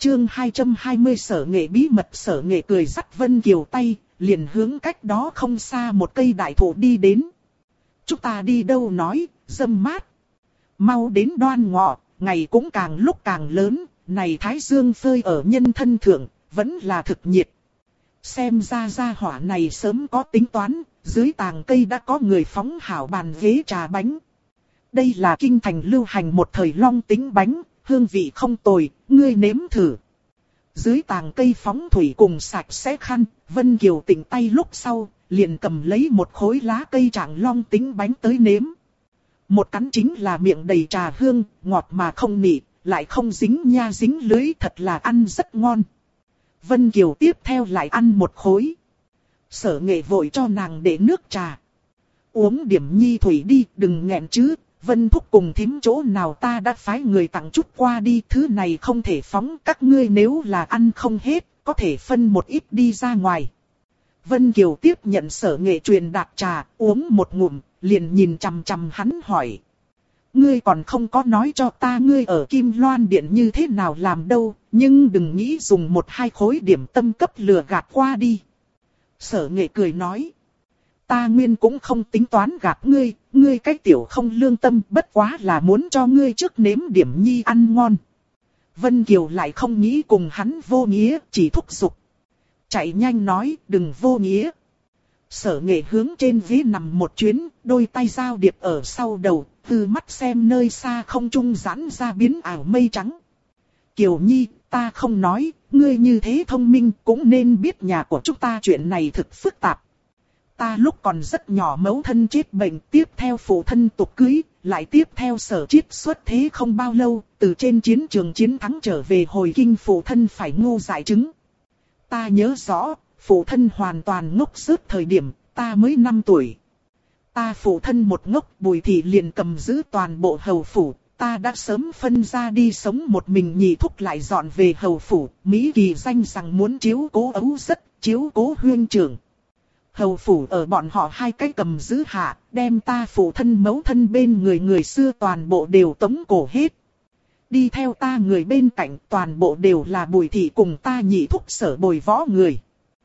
chương 220 Sở Nghệ bí mật. Sở Nghệ cười dắt Vân Kiều tay, liền hướng cách đó không xa một cây đại thụ đi đến. Chúng ta đi đâu nói, râm mát. Mau đến Đoan Ngọ, ngày cũng càng lúc càng lớn, này thái dương phơi ở nhân thân thượng, vẫn là thực nhiệt. Xem ra gia hỏa này sớm có tính toán, dưới tàng cây đã có người phóng hảo bàn ghế trà bánh. Đây là kinh thành lưu hành một thời long tính bánh, hương vị không tồi, ngươi nếm thử. Dưới tàng cây phóng thủy cùng sạch sẽ khăn, Vân Kiều tỉnh tay lúc sau, liền cầm lấy một khối lá cây trạng long tính bánh tới nếm. Một cắn chính là miệng đầy trà hương, ngọt mà không nị, lại không dính nha dính lưới, thật là ăn rất ngon. Vân Kiều tiếp theo lại ăn một khối. Sở Nghệ vội cho nàng để nước trà. Uống điểm nhi thủy đi, đừng nghẹn chứ. Vân thúc cùng thím chỗ nào ta đã phái người tặng chút qua đi, thứ này không thể phóng, các ngươi nếu là ăn không hết, có thể phân một ít đi ra ngoài. Vân Kiều tiếp nhận Sở Nghệ truyền đạt trà, uống một ngụm, liền nhìn chằm chằm hắn hỏi. Ngươi còn không có nói cho ta ngươi ở Kim Loan Điện như thế nào làm đâu, nhưng đừng nghĩ dùng 1-2 khối điểm tâm cấp lừa gạt qua đi. Sở Nghệ cười nói. Ta nguyên cũng không tính toán gạt ngươi, ngươi cái tiểu không lương tâm, bất quá là muốn cho ngươi trước nếm điểm nhi ăn ngon. Vân Kiều lại không nghĩ cùng hắn vô nghĩa, chỉ thúc giục. Chạy nhanh nói, đừng vô nghĩa. Sở Nghệ hướng trên ghế nằm một chuyến, đôi tay giao điệp ở sau đầu, từ mắt xem nơi xa không trung giãn ra biến ảo mây trắng. Kiều Nhi, ta không nói, ngươi như thế thông minh cũng nên biết nhà của chúng ta chuyện này thực phức tạp. Ta lúc còn rất nhỏ mẫu thân chết bệnh, tiếp theo phụ thân tục cưới, lại tiếp theo Sở Chiết xuất thế không bao lâu, từ trên chiến trường chiến thắng trở về hồi kinh phụ thân phải ngu dại chứng. Ta nhớ rõ, phụ thân hoàn toàn ngốc rớt thời điểm, ta mới 5 tuổi. Ta phụ thân một ngốc, Bùi Thị liền cầm giữ toàn bộ hầu phủ, ta đã sớm phân ra đi sống một mình, nhị thúc lại dọn về hầu phủ, Mỹ Kỳ danh rằng muốn chiếu cố ấu rất, chiếu cố huynh trưởng. Hầu phủ ở bọn họ hai cái cầm giữ hạ, đem ta phụ thân mẫu thân bên người xưa toàn bộ đều tống cổ hết. Đi theo ta người bên cạnh toàn bộ đều là Bùi Thị cùng ta nhị thúc Sở Bồi võ người.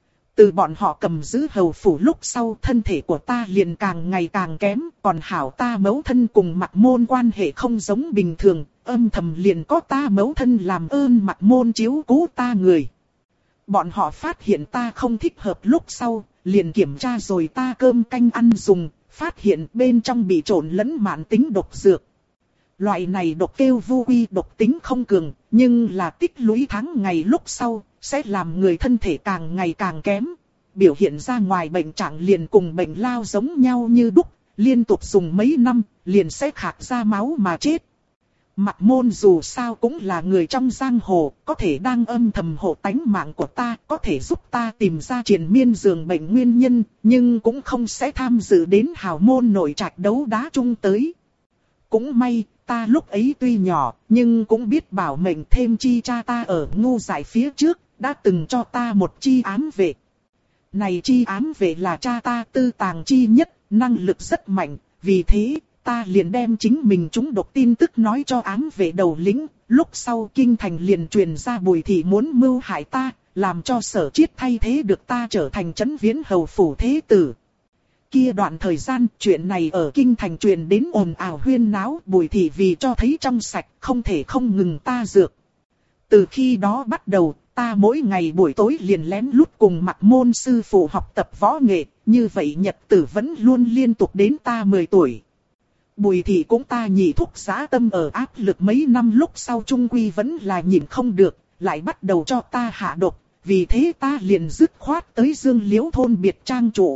Từ bọn họ cầm giữ hầu phủ lúc sau, thân thể của ta liền càng ngày càng kém, còn hảo ta mẫu thân cùng Mặc Môn quan hệ không giống bình thường, âm thầm liền có ta mẫu thân làm ơn Mặc Môn chiếu cố ta người. Bọn họ phát hiện ta không thích hợp lúc sau, liền kiểm tra rồi ta cơm canh ăn dùng, phát hiện bên trong bị trộn lẫn mãn tính độc dược. Loại này độc kêu vu uy, độc tính không cường, nhưng là tích lũy tháng ngày lúc sau, sẽ làm người thân thể càng ngày càng kém. Biểu hiện ra ngoài bệnh trạng liền cùng bệnh lao giống nhau như đúc, liên tục dùng mấy năm, liền sẽ khạc ra máu mà chết. Mặc Môn dù sao cũng là người trong giang hồ, có thể đang âm thầm hộ tánh mạng của ta, có thể giúp ta tìm ra triền miên giường bệnh nguyên nhân, nhưng cũng không sẽ tham dự đến hào môn nội trạch đấu đá chung tới. Cũng may, ta lúc ấy tuy nhỏ, nhưng cũng biết bảo mệnh, thêm chi cha ta ở ngu dại phía trước, đã từng cho ta một chi ám vệ. Này chi ám vệ là cha ta tư tàng chi nhất, năng lực rất mạnh, vì thế, ta liền đem chính mình trúng độc tin tức nói cho ám vệ đầu lĩnh, lúc sau kinh thành liền truyền ra Bùi Thị muốn mưu hại ta, làm cho Sở Chiết thay thế được ta trở thành Trấn Viễn hầu phủ thế tử. Kia đoạn thời gian, chuyện này ở kinh thành truyền đến ồn ào huyên náo, Bùi Thị vì cho thấy trong sạch, không thể không ngừng ta dược. Từ khi đó bắt đầu, ta mỗi ngày buổi tối liền lén lút cùng Mặc Môn sư phụ học tập võ nghệ, như vậy nhật tử vẫn luôn liên tục đến ta 10 tuổi. Bùi Thị cũng ta nhị thúc giá tâm ở áp lực mấy năm lúc sau trung quy vẫn là nhịn không được, lại bắt đầu cho ta hạ độc, vì thế ta liền dứt khoát tới Dương Liễu thôn biệt trang trụ.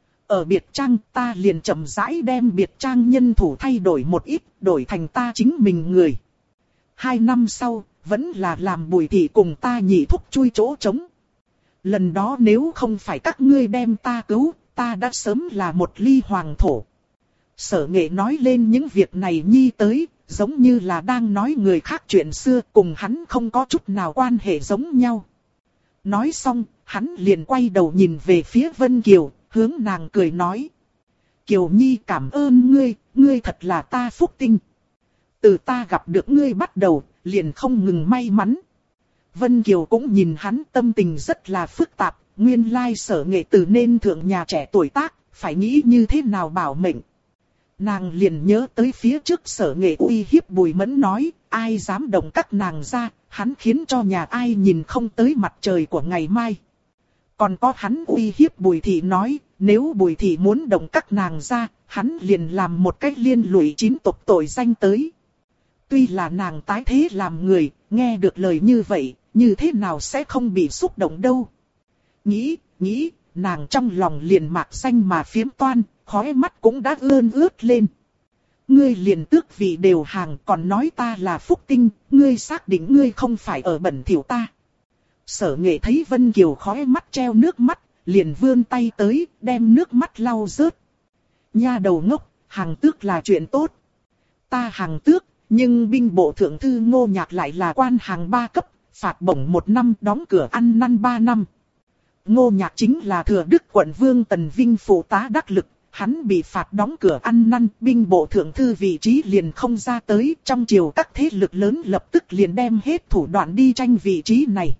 Ở biệt trang ta liền chậm rãi đem biệt trang nhân thủ thay đổi một ít, đổi thành ta chính mình người. 2 năm sau, vẫn là làm Bùi Thị cùng ta nhị thúc chui chỗ trống. Lần đó nếu không phải các ngươi đem ta cứu, ta đã sớm là một ly hoàng thổ. Sở Nghệ nói lên những việc này nhi tới, giống như là đang nói người khác chuyện xưa, cùng hắn không có chút nào quan hệ giống nhau. Nói xong, hắn liền quay đầu nhìn về phía Vân Kiều, hướng nàng cười nói. Kiều Nhi cảm ơn ngươi, ngươi thật là ta phúc tinh. Từ ta gặp được ngươi bắt đầu, liền không ngừng may mắn. Vân Kiều cũng nhìn hắn tâm tình rất là phức tạp, nguyên lai Sở Nghệ từ nên thượng nhà trẻ tuổi tác, phải nghĩ như thế nào bảo mệnh. Nàng liền nhớ tới phía trước Sở Nghệ uy hiếp Bùi Mẫn nói, ai dám động các nàng ra, hắn khiến cho nhà ai nhìn không tới mặt trời của ngày mai. Còn có hắn uy hiếp Bùi Thị nói, nếu Bùi Thị muốn động các nàng ra, hắn liền làm một cách liên lụy 9 tộc tội danh tới. Tuy là nàng tái thế làm người, nghe được lời như vậy, như thế nào sẽ không bị xúc động đâu. Nghĩ, nàng trong lòng liền mạc xanh mà phiếm toan, khóe mắt cũng đã ướt lên. Ngươi liền tước vị đều hàng còn nói ta là phúc tinh, ngươi xác định ngươi không phải ở bẩn thỉu ta. Sở Nghệ thấy Vân Kiều khóe mắt treo nước mắt, liền vươn tay tới, đem nước mắt lau rớt. Nha đầu ngốc, hàng tước là chuyện tốt. Ta hàng tước, nhưng binh bộ thượng thư Ngô Nhạc lại là quan hàng 3 cấp, phạt bổng 1 năm, đóng cửa ăn năn 3 năm. Ngô Nhạc chính là Thừa Đức quận Vương Tần Vinh phụ tá đắc lực, hắn bị phạt đóng cửa ăn năn, binh bộ thượng thư vị trí liền không ra tới, trong triều các thế lực lớn lập tức liền đem hết thủ đoạn đi tranh vị trí này.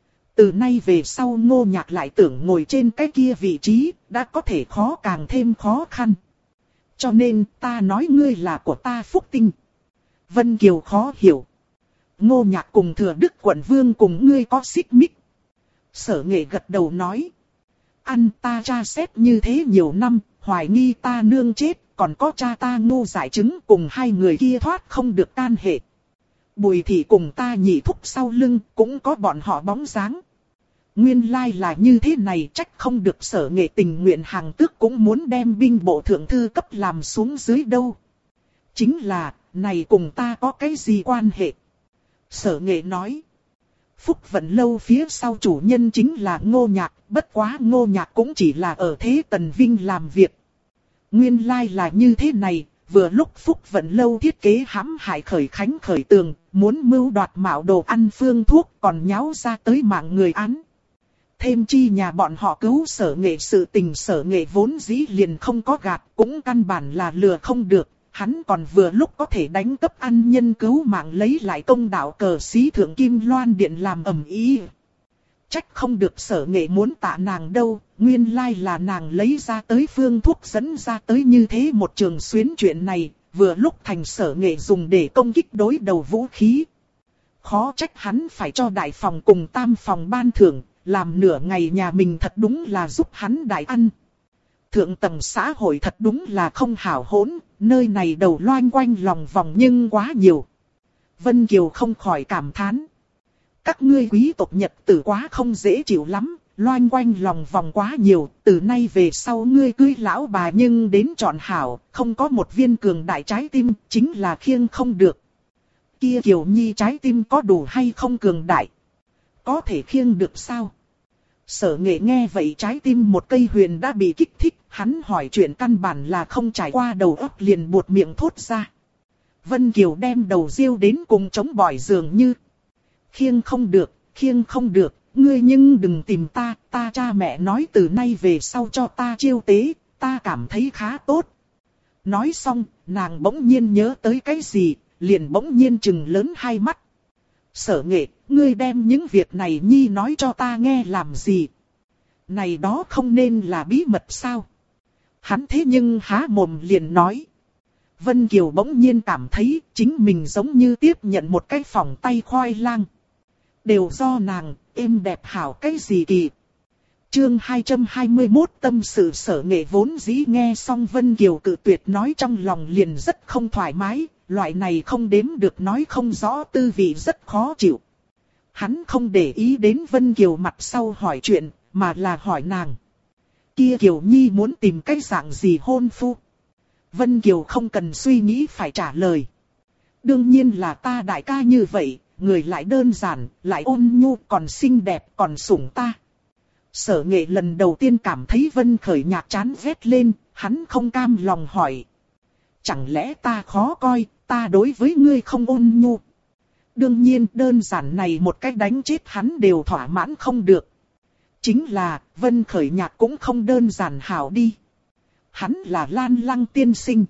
Từ nay về sau Ngô Nhạc lại tưởng ngồi trên cái kia vị trí, đã có thể khó càng thêm khó khăn. Cho nên ta nói ngươi là của ta phúc tinh. Vân Kiều khó hiểu. Ngô Nhạc cùng Thừa Đức quận Vương cùng ngươi có xích mích. Sở Nghệ gật đầu nói. Ăn ta tra xét như thế nhiều năm, hoài nghi ta nương chết, còn có cha ta Ngô Giải Chứng cùng hai người kia thoát không được can hệ. Bùi Thị cùng ta nhị thúc sau lưng, cũng có bọn họ bóng dáng. Nguyên lai là như thế này, trách không được Sở Nghệ tình nguyện hàng tước cũng muốn đem binh bộ thượng thư cấp làm xuống dưới đâu. Chính là, này cùng ta có cái gì quan hệ? Sở Nghệ nói. Phúc Vận Lâu phía sau chủ nhân chính là Ngô Nhạc, bất quá Ngô Nhạc cũng chỉ là ở thế Tần Vinh làm việc. Nguyên lai là như thế này, vừa lúc Phúc Vận Lâu thiết kế hãm hại Khởi Khánh khởi tường, muốn mưu đoạt mạo đồ ăn phương thuốc còn nháo ra tới mạng người án. Thêm chi nhà bọn họ cứu Sở Nghệ sự tình Sở Nghệ vốn dĩ liền không có gạt, cũng căn bản là lừa không được. Hắn còn vừa lúc có thể đánh cấp ăn nhân cứu mạng lấy lại công đạo cờ xí thượng Kim Loan Điện làm ầm ĩ. Trách không được Sở Nghệ muốn tạ nàng đâu, nguyên lai là nàng lấy ra tới phương thuốc dẫn ra tới như thế một trường xuyến chuyện này, vừa lúc thành Sở Nghệ dùng để công kích đối đầu vũ khí. Khó trách hắn phải cho đại phòng cùng tam phòng ban thưởng, làm nửa ngày nhà mình thật đúng là giúp hắn đại ăn. Thượng tầng xã hội thật đúng là không hảo hỗn, nơi này đầu loanh quanh lòng vòng nhưng quá nhiều. Vân Kiều không khỏi cảm thán. Các ngươi quý tộc Nhật tử quá không dễ chịu lắm, loanh quanh lòng vòng quá nhiều, từ nay về sau ngươi cưới lão bà nhưng đến chọn hảo, không có một viên cường đại trái tim, chính là khiêng không được. Kia Kiều Nhi trái tim có đủ hay không cường đại? Có thể khiêng được sao? Sở Nghệ nghe vậy trái tim một cây huyền đã bị kích thích, hắn hỏi chuyện căn bản là không trải qua đầu óc liền buột miệng thốt ra. Vân Kiều đem đầu riêu đến cùng chống bỏi dường như. Khiêng không được, ngươi nhưng đừng tìm ta, ta cha mẹ nói từ nay về sau cho ta chiêu tế, ta cảm thấy khá tốt. Nói xong, nàng bỗng nhiên nhớ tới cái gì, liền bỗng nhiên trừng lớn hai mắt. Sở Nghệ, ngươi đem những việc này nhi nói cho ta nghe làm gì? Này đó không nên là bí mật sao? Hắn thế nhưng há mồm liền nói. Vân Kiều bỗng nhiên cảm thấy chính mình giống như tiếp nhận một cái phỏng tay khoai lang. Đều do nàng, êm đẹp hảo cái gì kỳ. Chương 221 tâm sự Sở Nghệ vốn dĩ nghe xong Vân Kiều cự tuyệt nói trong lòng liền rất không thoải mái. Loại này không đếm được nói không rõ tư vị rất khó chịu. Hắn không để ý đến Vân Kiều mặt sau hỏi chuyện, mà là hỏi nàng. Kia Kiều Nhi muốn tìm cái dạng gì hôn phu? Vân Kiều không cần suy nghĩ phải trả lời. Đương nhiên là ta đại ca như vậy, người lại đơn giản, lại ôn nhu, còn xinh đẹp, còn sủng ta. Sở Nghệ lần đầu tiên cảm thấy Vân Khởi nhạc chán ghét lên, hắn không cam lòng hỏi. Chẳng lẽ ta khó coi, ta đối với ngươi không ôn nhu? Đương nhiên đơn giản này một cách đánh chết hắn đều thỏa mãn không được. Chính là, Vân Khởi nhạc cũng không đơn giản hảo đi. Hắn là Lan Lăng tiên sinh.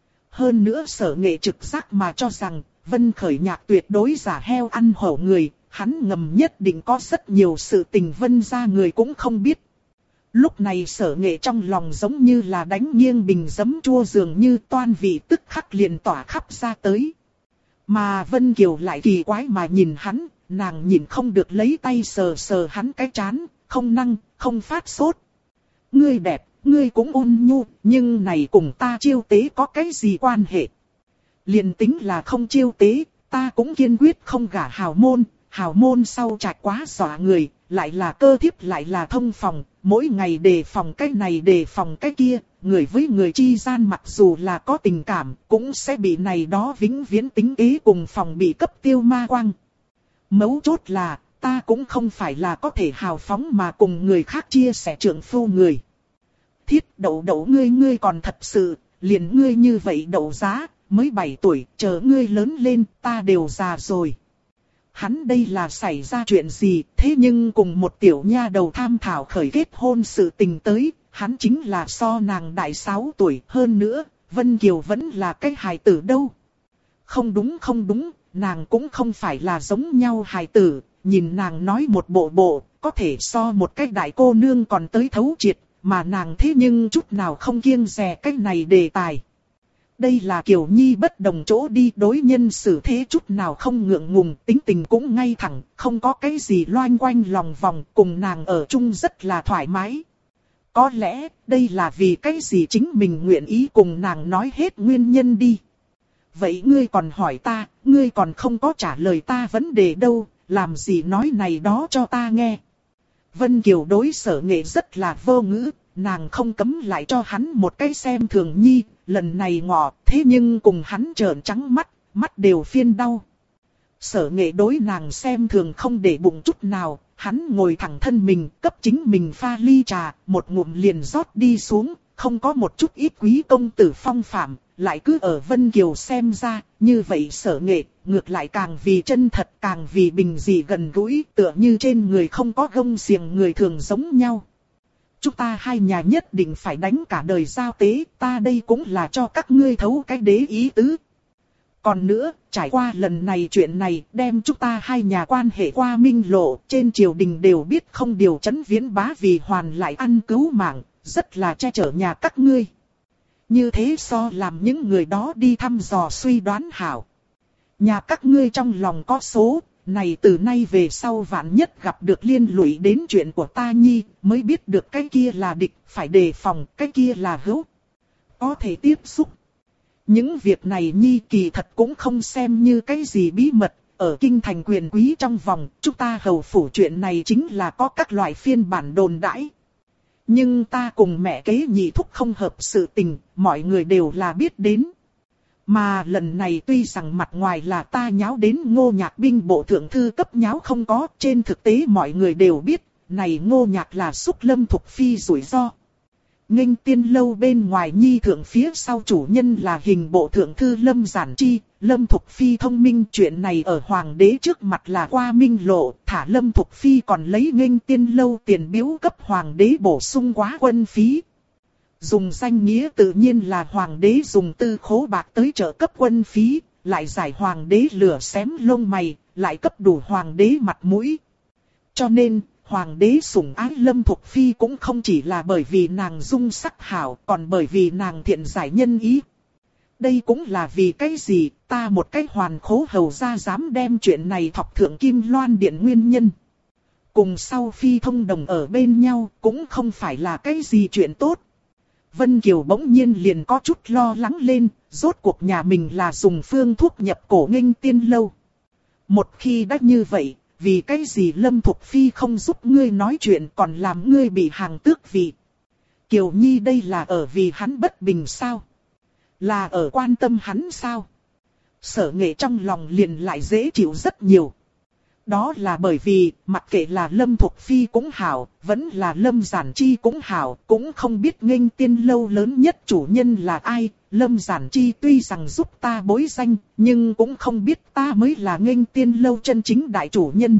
Hơn nữa Sở Nghệ trực giác mà cho rằng, Vân Khởi nhạc tuyệt đối giả heo ăn hổ người, hắn ngầm nhất định có rất nhiều sự tình Vân gia người cũng không biết. Lúc này Sở Nghệ trong lòng giống như là đánh nghiêng bình giấm chua, dường như toan vị tức khắc liền tỏa khắp ra tới. Mà Vân Kiều lại kỳ quái mà nhìn hắn, nàng nhìn không được lấy tay sờ sờ hắn cái trán, không năng, không phát sốt. Ngươi đẹp, ngươi cũng ôn nhu, nhưng này cùng ta chiêu tế có cái gì quan hệ? Liền tính là không chiêu tế, ta cũng kiên quyết không gả hào môn sau trạch quá dọa người, lại là cơ thiếp lại là thông phòng, mỗi ngày đề phòng cái này đề phòng cái kia, người với người chi gian mặc dù là có tình cảm, cũng sẽ bị này đó vĩnh viễn tính kế cùng phòng bị cấp tiêu ma quang. Mấu chốt là, ta cũng không phải là có thể hào phóng mà cùng người khác chia sẻ trượng phu người. Thiết Đậu ngươi còn thật sự, liền ngươi như vậy đậu giá, mới 7 tuổi, chờ ngươi lớn lên, ta đều già rồi. Hắn đây là xảy ra chuyện gì, thế nhưng cùng một tiểu nha đầu tham thảo khởi kết hôn sự tình tới, hắn chính là so nàng đại 6 tuổi, hơn nữa, Vân Kiều vẫn là cái hài tử đâu. Không đúng, nàng cũng không phải là giống nhau hài tử, nhìn nàng nói một bộ, có thể so một cái đại cô nương còn tới thấu triệt, mà nàng thế nhưng chút nào không kiêng dè cái này đề tài. Đây là Kiều Nhi bất đồng chỗ đi, đối nhân xử thế chút nào không ngượng ngùng, tính tình cũng ngay thẳng, không có cái gì loanh quanh lòng vòng, cùng nàng ở chung rất là thoải mái. Có lẽ, đây là vì cái gì chính mình nguyện ý cùng nàng nói hết nguyên nhân đi. Vậy ngươi còn hỏi ta, ngươi còn không có trả lời ta vấn đề đâu, làm gì nói này đó cho ta nghe. Vân Kiều đối Sở Nghệ rất là vô ngữ, nàng không cấm lại cho hắn một cái xem thường nhi, lần này ngọ, thế nhưng cùng hắn trợn trắng mắt, mắt đều phiên đau. Sở Nghệ đối nàng xem thường không để bụng chút nào, hắn ngồi thẳng thân mình, cấp chính mình pha ly trà, một ngụm liền rót đi xuống, không có một chút ít quý công tử phong phạm, lại cứ ở Vân Kiều xem ra, như vậy Sở Nghệ, ngược lại càng vì chân thật, càng vì bình dị gần gũi, tựa như trên người không có gông xiềng người thường giống nhau. Chúng ta hai nhà nhất định phải đánh cả đời giao tế, ta đây cũng là cho các ngươi thấu cái đế ý tứ. Còn nữa, trải qua lần này chuyện này, đem chúng ta hai nhà quan hệ qua minh lộ, trên triều đình đều biết không điều chấn Viễn Bá vì hoàn lại ăn cứu mạng, rất là che chở nhà các ngươi. Như thế so làm những người đó đi thăm dò suy đoán hảo. Nhà các ngươi trong lòng có số, này từ nay về sau vạn nhất gặp được liên lụy đến chuyện của ta nhi, mới biết được cái kia là địch, phải đề phòng, cái kia là hữu. Có thể tiếp xúc. Những việc này nhi kỳ thật cũng không xem như cái gì bí mật, ở kinh thành quyền quý trong vòng, chúng ta hầu phủ chuyện này chính là có các loại phiên bản đồn đãi. Nhưng ta cùng mẹ kế nhị thúc không hợp sự tình, mọi người đều là biết đến. Mà lần này tuy rằng mặt ngoài là ta nháo đến Ngô Nhạc binh bộ thượng thư cấp nháo không có, trên thực tế mọi người đều biết, này Ngô Nhạc là xúc Lâm Thục Phi rủi ro. Nghênh Tiên lâu bên ngoài nhi thượng phía sau chủ nhân là hình bộ thượng thư Lâm Giản Chi, Lâm Thục Phi thông minh, chuyện này ở hoàng đế trước mặt là qua minh lộ, thả Lâm Thục Phi còn lấy Nghênh Tiên lâu tiền biếu cấp hoàng đế bổ sung quá quân phí. Dùng danh nghĩa tự nhiên là hoàng đế dùng tư khố bạc tới trợ cấp quân phí, lại giải hoàng đế lửa xém lông mày, lại cấp đủ hoàng đế mặt mũi. Cho nên, hoàng đế sủng ái Lâm Thục Phi cũng không chỉ là bởi vì nàng dung sắc hảo, còn bởi vì nàng thiện giải nhân ý. Đây cũng là vì cái gì, ta một cái hoàn khố hầu gia dám đem chuyện này thọc thượng Kim Loan Điện nguyên nhân. Cùng sau Phi thông đồng ở bên nhau, cũng không phải là cái gì chuyện tốt. Vân Kiều bỗng nhiên liền có chút lo lắng lên, rốt cuộc nhà mình là dùng phương thuốc nhập cổ Nghênh Tiên lâu. Một khi đã như vậy, vì cái gì Lâm Thục Phi không giúp ngươi nói chuyện còn làm ngươi bị hàng tước vị? Kiều Nhi đây là ở vì hắn bất bình sao? Là ở quan tâm hắn sao? Sở Nghệ trong lòng liền lại dễ chịu rất nhiều. Đó là bởi vì, mặc kệ là Lâm Thục Phi cũng hảo, vẫn là Lâm Giản Chi cũng hảo, cũng không biết Nghênh Tiên lâu lớn nhất chủ nhân là ai. Lâm Giản Chi tuy rằng giúp ta bối danh, nhưng cũng không biết ta mới là Nghênh Tiên lâu chân chính đại chủ nhân.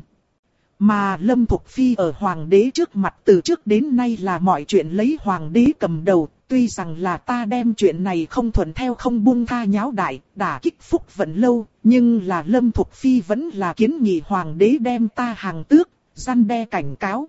Mà Lâm Thục Phi ở hoàng đế trước mặt từ trước đến nay là mọi chuyện lấy hoàng đế cầm đầu, tuy rằng là ta đem chuyện này không thuận theo không buông tha nháo đại, đả kích phúc vận lâu, nhưng là Lâm Thục Phi vẫn là kiến nghị hoàng đế đem ta hàng tước, răn đe cảnh cáo.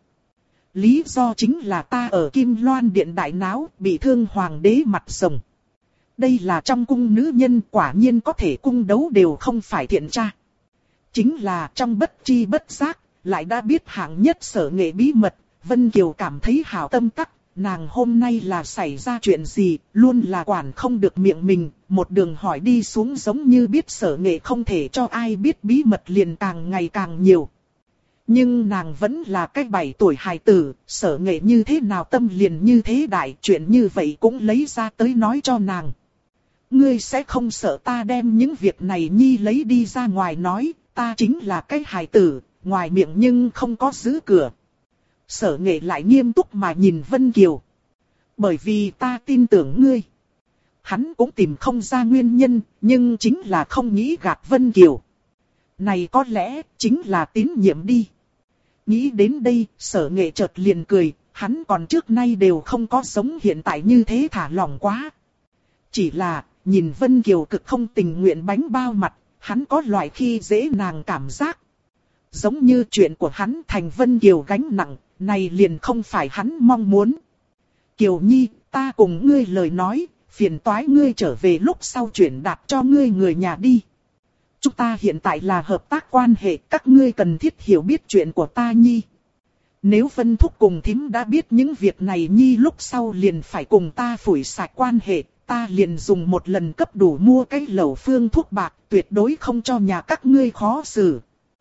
Lý do chính là ta ở Kim Loan Điện đại náo, bị thương hoàng đế mặt rồng. Đây là trong cung nữ nhân, quả nhiên có thể cung đấu đều không phải thiện tra. Chính là trong bất chi bất giác, lại đã biết hạng nhất Sở Nghệ bí mật, Vân Kiều cảm thấy hảo tâm tắc, nàng hôm nay là xảy ra chuyện gì, luôn là quản không được miệng mình, một đường hỏi đi xuống giống như biết Sở Nghệ không thể cho ai biết bí mật liền càng ngày càng nhiều. Nhưng nàng vẫn là cái 7 tuổi hài tử, Sở Nghệ như thế nào tâm liền như thế đại, chuyện như vậy cũng lấy ra tới nói cho nàng. Ngươi sẽ không sợ ta đem những việc này nhi lấy đi ra ngoài nói, ta chính là cái hài tử, ngoài miệng nhưng không có giữ cửa. Sở Nghệ lại nghiêm túc mà nhìn Vân Kiều. Bởi vì ta tin tưởng ngươi. Hắn cũng tìm không ra nguyên nhân, nhưng chính là không nghĩ gạt Vân Kiều. Này có lẽ chính là tín nhiệm đi. Nghĩ đến đây, Sở Nghệ chợt liền cười, hắn còn trước nay đều không có sống hiện tại như thế thả lỏng quá. Chỉ là, nhìn Vân Kiều cực không tình nguyện bánh bao mặt, hắn có loại khi dễ nàng cảm giác. Giống như chuyện của hắn thành Vân Kiều gánh nặng, này liền không phải hắn mong muốn. Kiều Nhi, ta cùng ngươi lời nói, phiền toái ngươi trở về lúc sau chuyển đạt cho ngươi người nhà đi. Chúng ta hiện tại là hợp tác quan hệ, các ngươi cần thiết hiểu biết chuyện của ta Nhi. Nếu Vân Thúc cùng thím đã biết những việc này Nhi lúc sau liền phải cùng ta phủi sạch quan hệ, ta liền dùng một lần cấp đủ mua cái lẩu phương thuốc bạc, tuyệt đối không cho nhà các ngươi khó xử.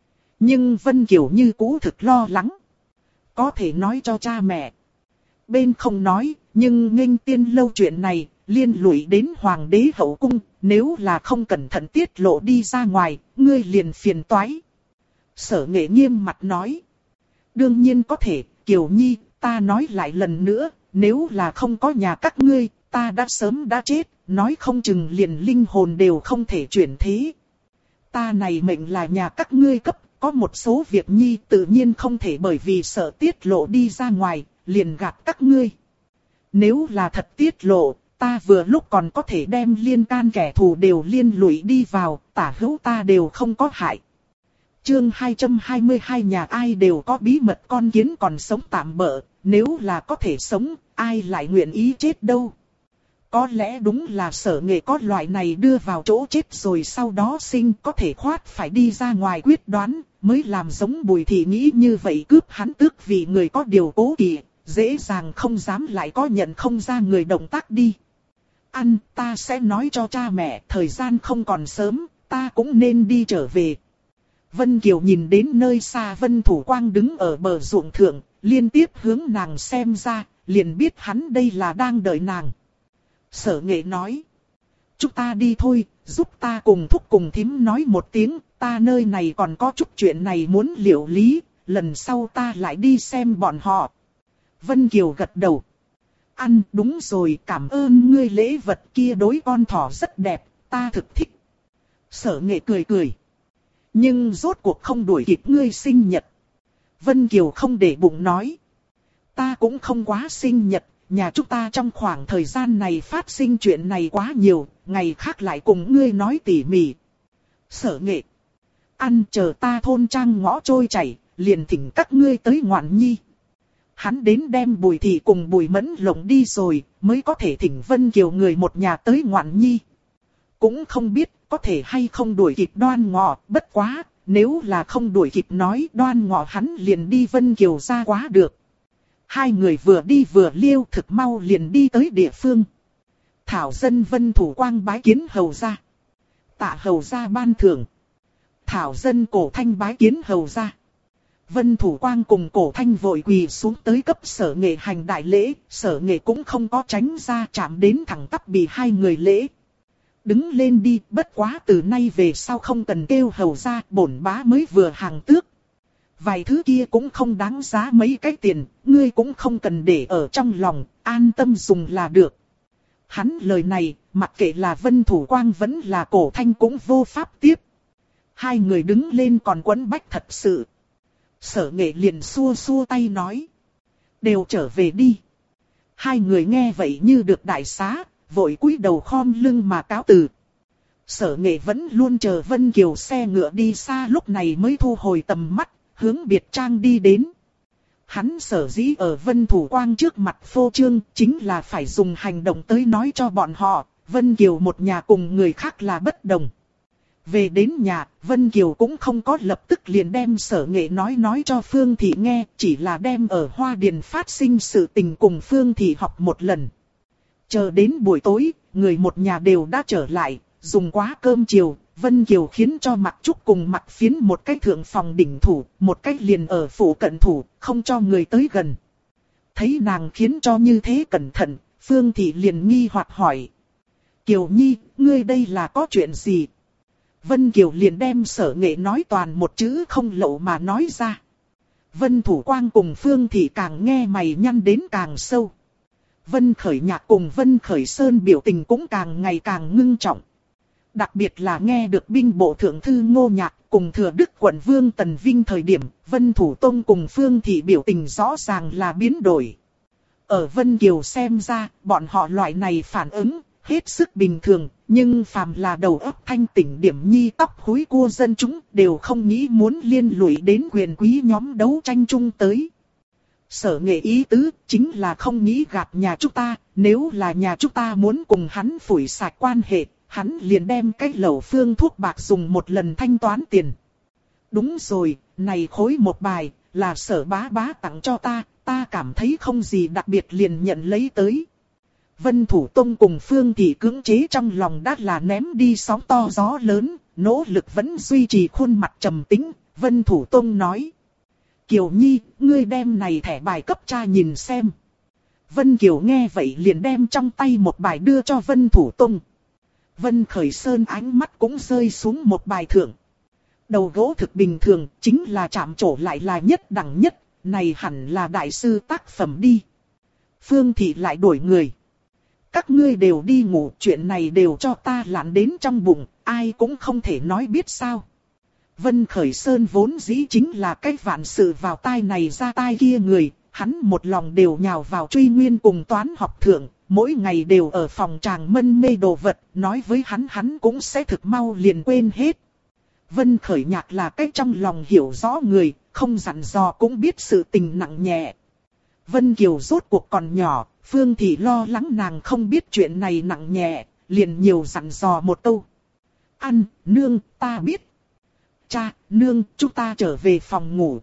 Nhưng Vân Kiều như cũ thực lo lắng. Có thể nói cho cha mẹ. Bên không nói, nhưng nghênh tiên lâu chuyện này, liên lụy đến hoàng đế hậu cung, nếu là không cẩn thận tiết lộ đi ra ngoài, ngươi liền phiền toái. Sở Nghệ nghiêm mặt nói. Đương nhiên có thể, Kiều Nhi, ta nói lại lần nữa, nếu là không có nhà các ngươi, ta đã sớm đã chết, nói không chừng liền linh hồn đều không thể chuyển thế. Ta này mệnh là nhà các ngươi cấp, có một số việc Nhi tự nhiên không thể bởi vì sợ tiết lộ đi ra ngoài, liền gạt các ngươi. Nếu là thật tiết lộ, ta vừa lúc còn có thể đem liên can kẻ thù đều liên lụy đi vào, tả hữu ta đều không có hại. Chương 222 nhà ai đều có bí mật con kiến còn sống tạm bợ, nếu là có thể sống, ai lại nguyện ý chết đâu. Có lẽ đúng là Sở Nghệ có loại này đưa vào chỗ chết rồi sau đó sinh có thể khoát phải đi ra ngoài quyết đoán, mới làm giống Bùi Thị nghĩ như vậy cướp hắn tước vì người có điều cố kỵ, dễ dàng không dám lại có nhận không ra người động tác đi. Ăn, ta sẽ nói cho cha mẹ, thời gian không còn sớm, ta cũng nên đi trở về. Vân Kiều nhìn đến nơi xa Vân Thủ Quang đứng ở bờ ruộng thượng, liên tiếp hướng nàng xem ra, liền biết hắn đây là đang đợi nàng. Sở Nghệ nói, chúng ta đi thôi, giúp ta cùng thúc cùng thím nói một tiếng, ta nơi này còn có chút chuyện này muốn liệu lý, lần sau ta lại đi xem bọn họ. Vân Kiều gật đầu. Ăn, đúng rồi, cảm ơn ngươi lễ vật kia đối con thỏ rất đẹp, ta thực thích. Sở Nghệ cười cười. Nhưng rốt cuộc không đuổi kịp ngươi sinh nhật. Vân Kiều không để bụng nói. Ta cũng không quá sinh nhật, nhà chúng ta trong khoảng thời gian này phát sinh chuyện này quá nhiều, ngày khác lại cùng ngươi nói tỉ mỉ. Sở Nghệ. Ăn chờ ta thôn trang ngõ trôi chảy, liền thỉnh các ngươi tới ngoạn nhi. Hắn đến đem Bùi Thị cùng Bùi Mẫn lộng đi rồi, mới có thể thỉnh Vân Kiều người một nhà tới ngoạn nhi. Cũng không biết có thể hay không đuổi kịp Đoan Ngọ, bất quá, nếu là không đuổi kịp nói Đoan Ngọ hắn liền đi Vân Kiều ra quá được. Hai người vừa đi vừa liêu thực mau liền đi tới địa phương. Thảo dân Vân Thủ Quang bái kiến hầu gia. Tạ hầu gia ban thưởng. Thảo dân Cổ Thanh bái kiến hầu gia. Vân Thủ Quang cùng Cổ Thanh vội quỳ xuống tới cấp Sở Nghệ hành đại lễ, Sở Nghệ cũng không có tránh ra chạm đến thẳng tắp bị hai người lễ. Đứng lên đi, bất quá từ nay về sau không cần kêu hầu gia, bổn bá mới vừa hàng tước. Vài thứ kia cũng không đáng giá mấy cái tiền, ngươi cũng không cần để ở trong lòng, an tâm dùng là được. Hắn lời này, mặc kệ là Vân Thủ Quang vẫn là Cổ Thanh cũng vô pháp tiếp. Hai người đứng lên còn quấn bách thật sự. Sở Nghệ liền xua xua tay nói. Đều trở về đi. Hai người nghe vậy như được đại xá, vội cúi đầu khom lưng mà cáo từ. Sở Nghệ vẫn luôn chờ Vân Kiều xe ngựa đi xa, lúc này mới thu hồi tầm mắt, hướng biệt trang đi đến. Hắn sở dĩ ở Vân Thủ Quang trước mặt phô trương, chính là phải dùng hành động tới nói cho bọn họ, Vân Kiều một nhà cùng người khác là bất đồng. Về đến nhà, Vân Kiều cũng không có lập tức liền đem Sở Nghệ nói cho Phương Thị nghe, chỉ là đem ở Hoa Điền phát sinh sự tình cùng Phương Thị học một lần. Chờ đến buổi tối, người một nhà đều đã trở lại, dùng quá cơm chiều, Vân Kiều khiến cho Mạc Trúc cùng Mạc Phiến một cách thượng phòng đỉnh thủ, một cách liền ở phủ cận thủ, không cho người tới gần. Thấy nàng khiến cho như thế cẩn thận, Phương Thị liền nghi hoặc hỏi. Kiều Nhi, ngươi đây là có chuyện gì? Vân Kiều liền đem Sở Nghệ nói toàn một chữ không lậu mà nói ra. Vân Thủ Quang cùng Phương Thị càng nghe mày nhăn đến càng sâu. Vân Khởi Nhạc cùng Vân Khởi Sơn biểu tình cũng càng ngày càng ngưng trọng. Đặc biệt là nghe được binh bộ thượng thư Ngô Nhạc cùng thừa đức quận vương Tần Vinh thời điểm, Vân Thủ Tông cùng Phương Thị biểu tình rõ ràng là biến đổi. Ở Vân Kiều xem ra, bọn họ loại này phản ứng, hết sức bình thường, nhưng phàm là đầu óc thanh tỉnh điểm nhi tóc húi cua dân chúng đều không nghĩ muốn liên lụy đến quyền quý nhóm đấu tranh chung tới. Sở Nghệ ý tứ chính là không nghĩ gạt nhà chúng ta, nếu là nhà chúng ta muốn cùng hắn phủi sạch quan hệ, hắn liền đem cái lẩu phương thuốc bạc dùng một lần thanh toán tiền. Đúng rồi, này khối một bài, là Sở bá bá tặng cho ta cảm thấy không gì đặc biệt liền nhận lấy tới. Vân Thủ Tông cùng Phương Thị cưỡng chế trong lòng đã là ném đi sóng to gió lớn, nỗ lực vẫn duy trì khuôn mặt trầm tĩnh. Vân Thủ Tông nói. Kiều Nhi, ngươi đem này thẻ bài cấp cha nhìn xem. Vân Kiều nghe vậy liền đem trong tay một bài đưa cho Vân Thủ Tông. Vân Khởi Sơn ánh mắt cũng rơi xuống một bài thượng. Đầu gỗ thực bình thường, chính là chạm trổ lại là nhất đẳng nhất, này hẳn là đại sư tác phẩm đi. Phương Thị lại đổi người. Các ngươi đều đi ngủ, chuyện này đều cho ta lặn đến trong bụng, ai cũng không thể nói biết sao. Vân Khởi Sơn vốn dĩ chính là cái vạn sự vào tai này ra tai kia người, hắn một lòng đều nhào vào truy nguyên cùng toán học thượng, mỗi ngày đều ở phòng tràng mân mê đồ vật, nói với hắn cũng sẽ thực mau liền quên hết. Vân Khởi Nhạc là cái trong lòng hiểu rõ người, không dặn dò cũng biết sự tình nặng nhẹ. Vân Kiều rốt cuộc còn nhỏ, Phương Thị lo lắng nàng không biết chuyện này nặng nhẹ, liền nhiều dặn dò một câu. Ăn, nương, ta biết. Cha, nương, chúng ta trở về phòng ngủ.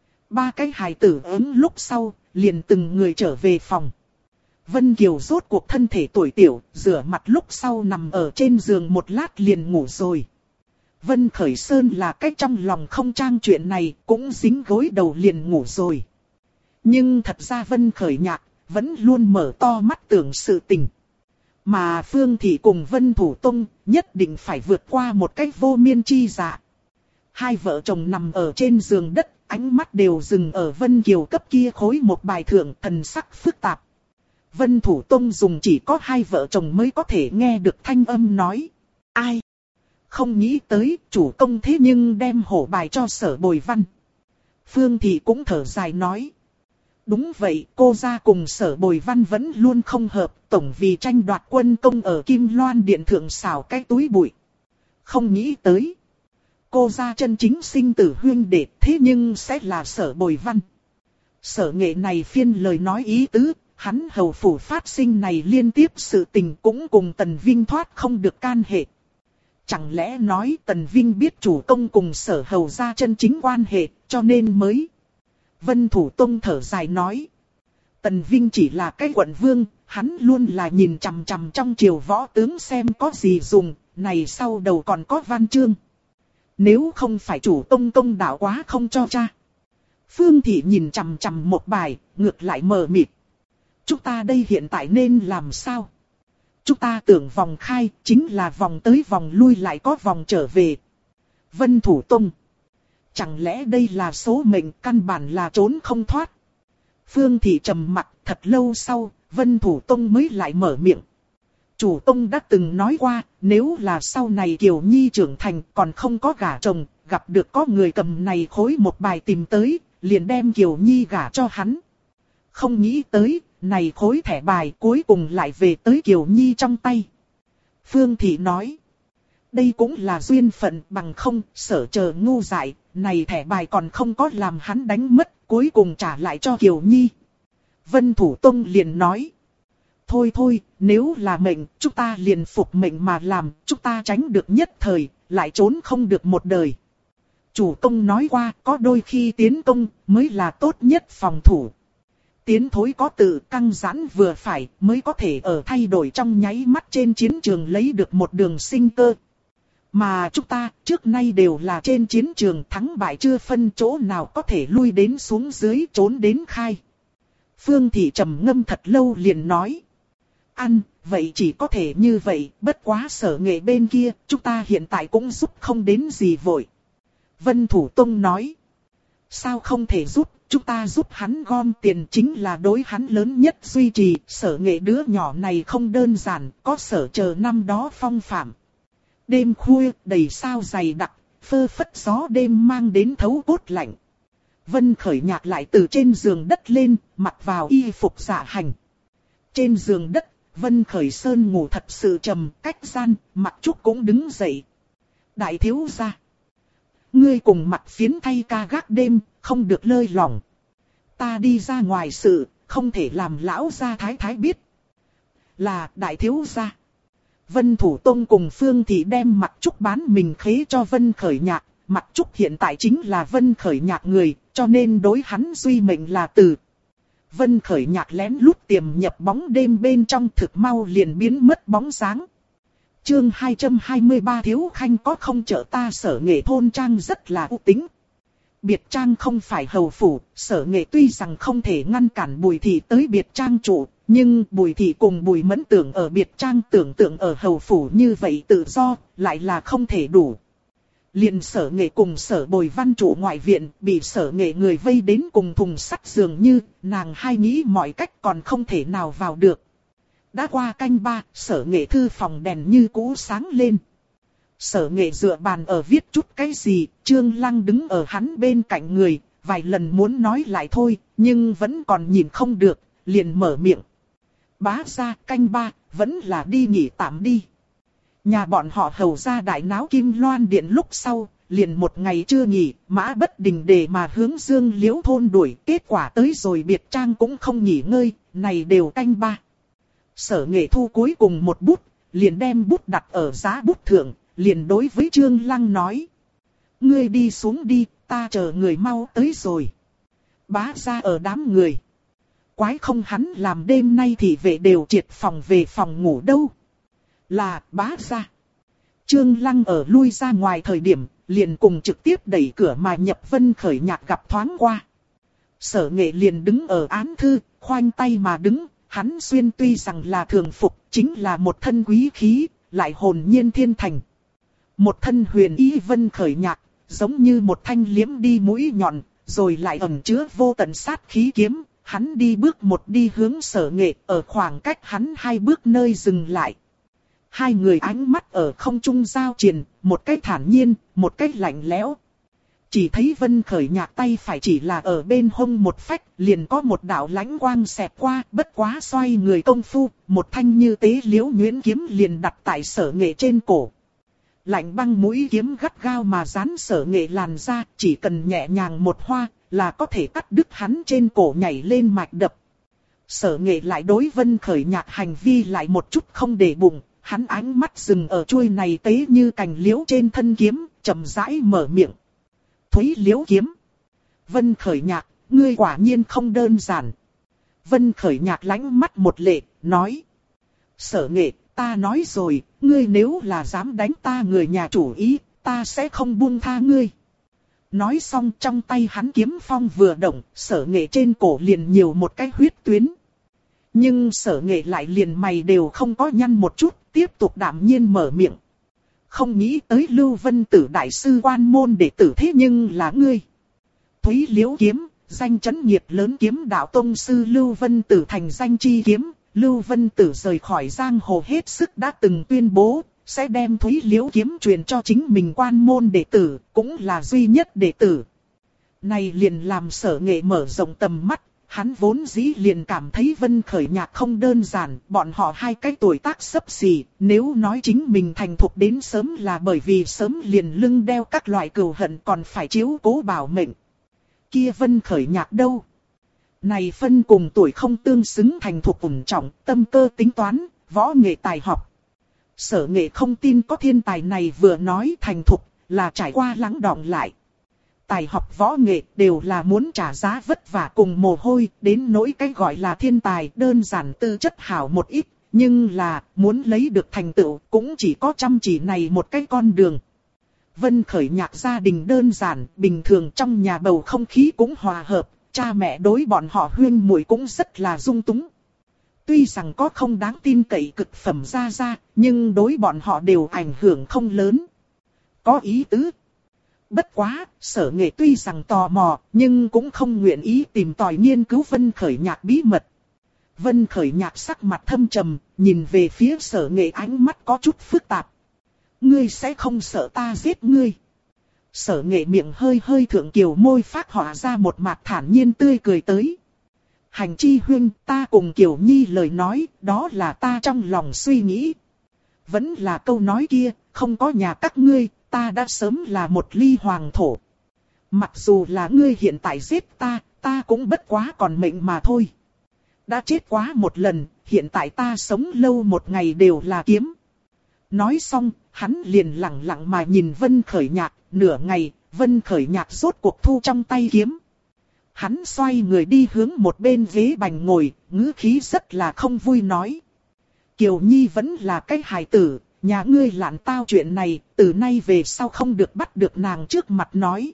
Ba cái hài tử ứng lúc sau, liền từng người trở về phòng. Vân Kiều rốt cuộc thân thể tuổi tiểu, rửa mặt lúc sau nằm ở trên giường một lát liền ngủ rồi. Vân Khởi Sơn là cái trong lòng không trang chuyện này, cũng dính gối đầu liền ngủ rồi. Nhưng thật ra Vân Khởi Nhạc vẫn luôn mở to mắt tưởng sự tình. Mà Phương Thị cùng Vân Thủ Tông nhất định phải vượt qua một cách vô miên chi dạ. Hai vợ chồng nằm ở trên giường đất, ánh mắt đều dừng ở Vân Kiều cấp kia khối một bài thượng, thần sắc phức tạp. Vân Thủ Tông dùng chỉ có hai vợ chồng mới có thể nghe được thanh âm nói. Ai? Không nghĩ tới chủ công thế nhưng đem hổ bài cho Sở Bồi Văn. Phương Thị cũng thở dài nói. Đúng vậy, cô gia cùng Sở Bồi Văn vẫn luôn không hợp, tổng vì tranh đoạt quân công ở Kim Loan Điện thượng xào cái túi bụi. Không nghĩ tới. Cô gia chân chính sinh tử huyên đệ, thế nhưng sẽ là Sở Bồi Văn. Sở Nghệ này phiên lời nói ý tứ, hắn hầu phủ phát sinh này liên tiếp sự tình cũng cùng Tần Vinh thoát không được can hệ. Chẳng lẽ nói Tần Vinh biết chủ công cùng Sở hầu gia chân chính quan hệ, cho nên mới. Vân Thủ Tông thở dài nói. Tần Vinh chỉ là cái quận vương, hắn luôn là nhìn chằm chằm trong triều võ tướng xem có gì dùng, này sau đầu còn có văn chương. Nếu không phải chủ công đạo quá không cho cha. Phương Thị nhìn chằm chằm một bài, ngược lại mờ mịt. Chúng ta đây hiện tại nên làm sao? Chúng ta tưởng vòng khai, chính là vòng tới vòng lui lại có vòng trở về. Vân Thủ Tông. Chẳng lẽ đây là số mệnh, căn bản là trốn không thoát? Phương Thị trầm mặc thật lâu sau, Vân Thủ Tông mới lại mở miệng. Chủ tông đã từng nói qua, nếu là sau này Kiều Nhi trưởng thành còn không có gả chồng, gặp được có người cầm này khối một bài tìm tới, liền đem Kiều Nhi gả cho hắn. Không nghĩ tới, này khối thẻ bài cuối cùng lại về tới Kiều Nhi trong tay. Phương Thị nói, đây cũng là duyên phận, bằng không Sở chờ ngu dại, này thẻ bài còn không có làm hắn đánh mất, cuối cùng trả lại cho Kiều Nhi. Vân Thủ Tông liền nói, thôi thôi, nếu là mệnh, chúng ta liền phục mệnh mà làm, chúng ta tránh được nhất thời, lại trốn không được một đời. Chủ công nói qua, có đôi khi tiến công mới là tốt nhất phòng thủ. Tiến thối có tự, căng giãn vừa phải, mới có thể ở thay đổi trong nháy mắt trên chiến trường lấy được một đường sinh cơ. Mà chúng ta trước nay đều là trên chiến trường, thắng bại chưa phân, chỗ nào có thể lui đến xuống dưới trốn đến khai. Phương Thị trầm ngâm thật lâu liền nói, ăn, vậy chỉ có thể như vậy, bất quá Sở Nghệ bên kia, chúng ta hiện tại cũng giúp không đến gì vội. Vân Thủ Tông nói, sao không thể giúp, chúng ta giúp hắn gom tiền chính là đối hắn lớn nhất duy trì, Sở Nghệ đứa nhỏ này không đơn giản, có Sở chờ năm đó phong phạm. Đêm khuya, đầy sao dày đặc, phơ phất gió đêm mang đến thấu cốt lạnh. Vân Khởi Nhạc lại từ trên giường đất lên, mặc vào y phục dạ hành. Trên giường đất, Vân Khởi Sơn ngủ thật sự trầm, cách gian, Mặc Trúc cũng đứng dậy. Đại thiếu gia, ngươi cùng Mặc Phiến thay ca gác đêm, không được lơi lỏng. Ta đi ra ngoài sự, không thể làm lão gia thái thái biết. Là đại thiếu gia. Vân Thủ Tông cùng Phương Thị đem Mặc Trúc bán mình khế cho Vân Khởi Nhạc. Mặc Trúc hiện tại chính là Vân Khởi Nhạc người, cho nên đối hắn duy mệnh là từ. Vân Khởi Nhạc lén lút tiềm nhập bóng đêm bên trong, thực mau liền biến mất bóng dáng. Chương 223 Thiếu Khanh có không trợ ta. Sở Nghệ thôn trang rất là u tính. Biệt trang không phải hầu phủ, Sở Nghệ tuy rằng không thể ngăn cản Bùi Thị tới biệt trang trụ, nhưng Bùi Thị cùng Bùi Mẫn tưởng ở biệt trang tưởng tượng ở hầu phủ như vậy tự do, lại là không thể đủ. Liền Sở Nghệ cùng Sở Bồi Văn trụ ngoại viện, bị Sở Nghệ người vây đến cùng thùng sắt dường như, nàng hay nghĩ mọi cách còn không thể nào vào được. Đã qua canh ba, Sở Nghệ thư phòng đèn như cũ sáng lên. Sở Nghệ dựa bàn ở viết chút cái gì, Trương Lăng đứng ở hắn bên cạnh người, vài lần muốn nói lại thôi, nhưng vẫn còn nhìn không được, liền mở miệng. Bá gia, canh ba, vẫn là đi nghỉ tạm đi. Nhà bọn họ hầu ra đại náo Kim Loan Điện lúc sau, liền một ngày chưa nghỉ, Mã Bất Đình để mà hướng Dương Liễu thôn đuổi, kết quả tới rồi biệt trang cũng không nghỉ ngơi, này đều canh ba. Sở Nghệ thu cuối cùng một bút, liền đem bút đặt ở giá bút thượng, liền đối với Trương Lăng nói. Ngươi đi xuống đi, ta chờ người mau tới rồi. Bá gia ở đám người. Quái không hắn làm đêm nay thì vệ đều triệt phòng về phòng ngủ đâu. Là bá gia. Trương Lăng ở lui ra ngoài thời điểm, liền cùng trực tiếp đẩy cửa mà nhập Vân Khởi Nhạc gặp thoáng qua. Sở Nghệ liền đứng ở án thư, khoanh tay mà đứng, hắn xuyên tuy rằng là thường phục, chính là một thân quý khí, lại hồn nhiên thiên thành. Một thân huyền ý Vân Khởi Nhạc, giống như một thanh liếm đi mũi nhọn, rồi lại ẩn chứa vô tận sát khí kiếm, hắn đi bước một đi hướng Sở Nghệ, ở khoảng cách hắn 2 bước nơi dừng lại. Hai người ánh mắt ở không trung giao triền, một cách thản nhiên, một cách lạnh lẽo. Chỉ thấy Vân Khởi Nhạc tay phải chỉ là ở bên hông một phách, liền có một đạo lãnh quang xẹt qua, bất quá xoay người công phu, một thanh như tế liễu nhuyễn kiếm liền đặt tại Sở Nghệ trên cổ. Lạnh băng mũi kiếm gắt gao mà dán Sở Nghệ làn ra, chỉ cần nhẹ nhàng một hoa, là có thể cắt đứt hắn trên cổ nhảy lên mạch đập. Sở Nghệ lại đối Vân Khởi Nhạc hành vi lại một chút không để bụng, hắn ánh mắt dừng ở chuôi này tế như cành liễu trên thân kiếm, chậm rãi mở miệng. Thúy liễu kiếm. Vân Khởi Nhạc, ngươi quả nhiên không đơn giản. Vân Khởi Nhạc lánh mắt một lệ, nói. Sở Nghệ, ta nói rồi, ngươi nếu là dám đánh ta người nhà chủ ý, ta sẽ không buông tha ngươi. Nói xong trong tay hắn kiếm phong vừa động, Sở Nghệ trên cổ liền nhiều một cái huyết tuyến. Nhưng Sở Nghệ lại liền mày đều không có nhăn một chút, tiếp tục đạm nhiên mở miệng. Không nghĩ tới Lưu Vân Tử đại sư quan môn đệ tử thế nhưng là ngươi. Thúy liễu kiếm, danh chấn nghiệp lớn kiếm đạo tông sư Lưu Vân Tử thành danh chi kiếm. Lưu Vân Tử rời khỏi giang hồ hết sức đã từng tuyên bố, sẽ đem Thúy liễu kiếm truyền cho chính mình quan môn đệ tử, cũng là duy nhất đệ tử. Này liền làm Sở Nghệ mở rộng tầm mắt, hắn vốn dĩ liền cảm thấy Vân Khởi Nhạc không đơn giản, bọn họ hai cái tuổi tác xấp xỉ, nếu nói chính mình thành thục đến sớm là bởi vì sớm liền lưng đeo các loại cừu hận còn phải chiếu cố bảo mệnh. Kia Vân Khởi Nhạc đâu? Này phân cùng tuổi không tương xứng thành thục ổn trọng, tâm cơ tính toán, võ nghệ tài học. Sở Nghệ không tin có thiên tài này vừa nói thành thục, là trải qua lắng đọng lại. Tài học võ nghệ đều là muốn trả giá vất vả cùng mồ hôi, đến nỗi cái gọi là thiên tài đơn giản tư chất hảo một ít, nhưng là muốn lấy được thành tựu cũng chỉ có chăm chỉ này một cái con đường. Vân Khởi Nhạc gia đình đơn giản, bình thường trong nhà bầu không khí cũng hòa hợp, cha mẹ đối bọn họ huyên muội cũng rất là dung túng. Tuy rằng có không đáng tin cậy cực phẩm ra, nhưng đối bọn họ đều ảnh hưởng không lớn. Có ý tứ. Bất quá, Sở Nghệ tuy rằng tò mò, nhưng cũng không nguyện ý tìm tòi nghiên cứu Vân Khởi Nhạc bí mật. Vân Khởi Nhạc sắc mặt thâm trầm, nhìn về phía Sở Nghệ ánh mắt có chút phức tạp. Ngươi sẽ không sợ ta giết ngươi. Sở Nghệ miệng hơi hơi thượng kiều môi phát họa ra một mặt thản nhiên tươi cười tới. Hành chi huynh, ta cùng Kiều Nhi lời nói, đó là ta trong lòng suy nghĩ. Vẫn là câu nói kia, không có nhà các ngươi, ta đã sớm là một ly hoàng thổ. Mặc dù là ngươi hiện tại giết ta, ta cũng bất quá còn mệnh mà thôi. Đã chết quá một lần, hiện tại ta sống lâu một ngày đều là kiếm. Nói xong, hắn liền lặng lặng mà nhìn Vân Khởi Nhạc, nửa ngày, Vân Khởi Nhạc rốt cuộc thu trong tay kiếm. Hắn xoay người đi hướng một bên ghế bành ngồi, ngữ khí rất là không vui nói. Kiều Nhi vẫn là cái hài tử, nhà ngươi lạn tao chuyện này, từ nay về sau không được bắt được nàng trước mặt nói.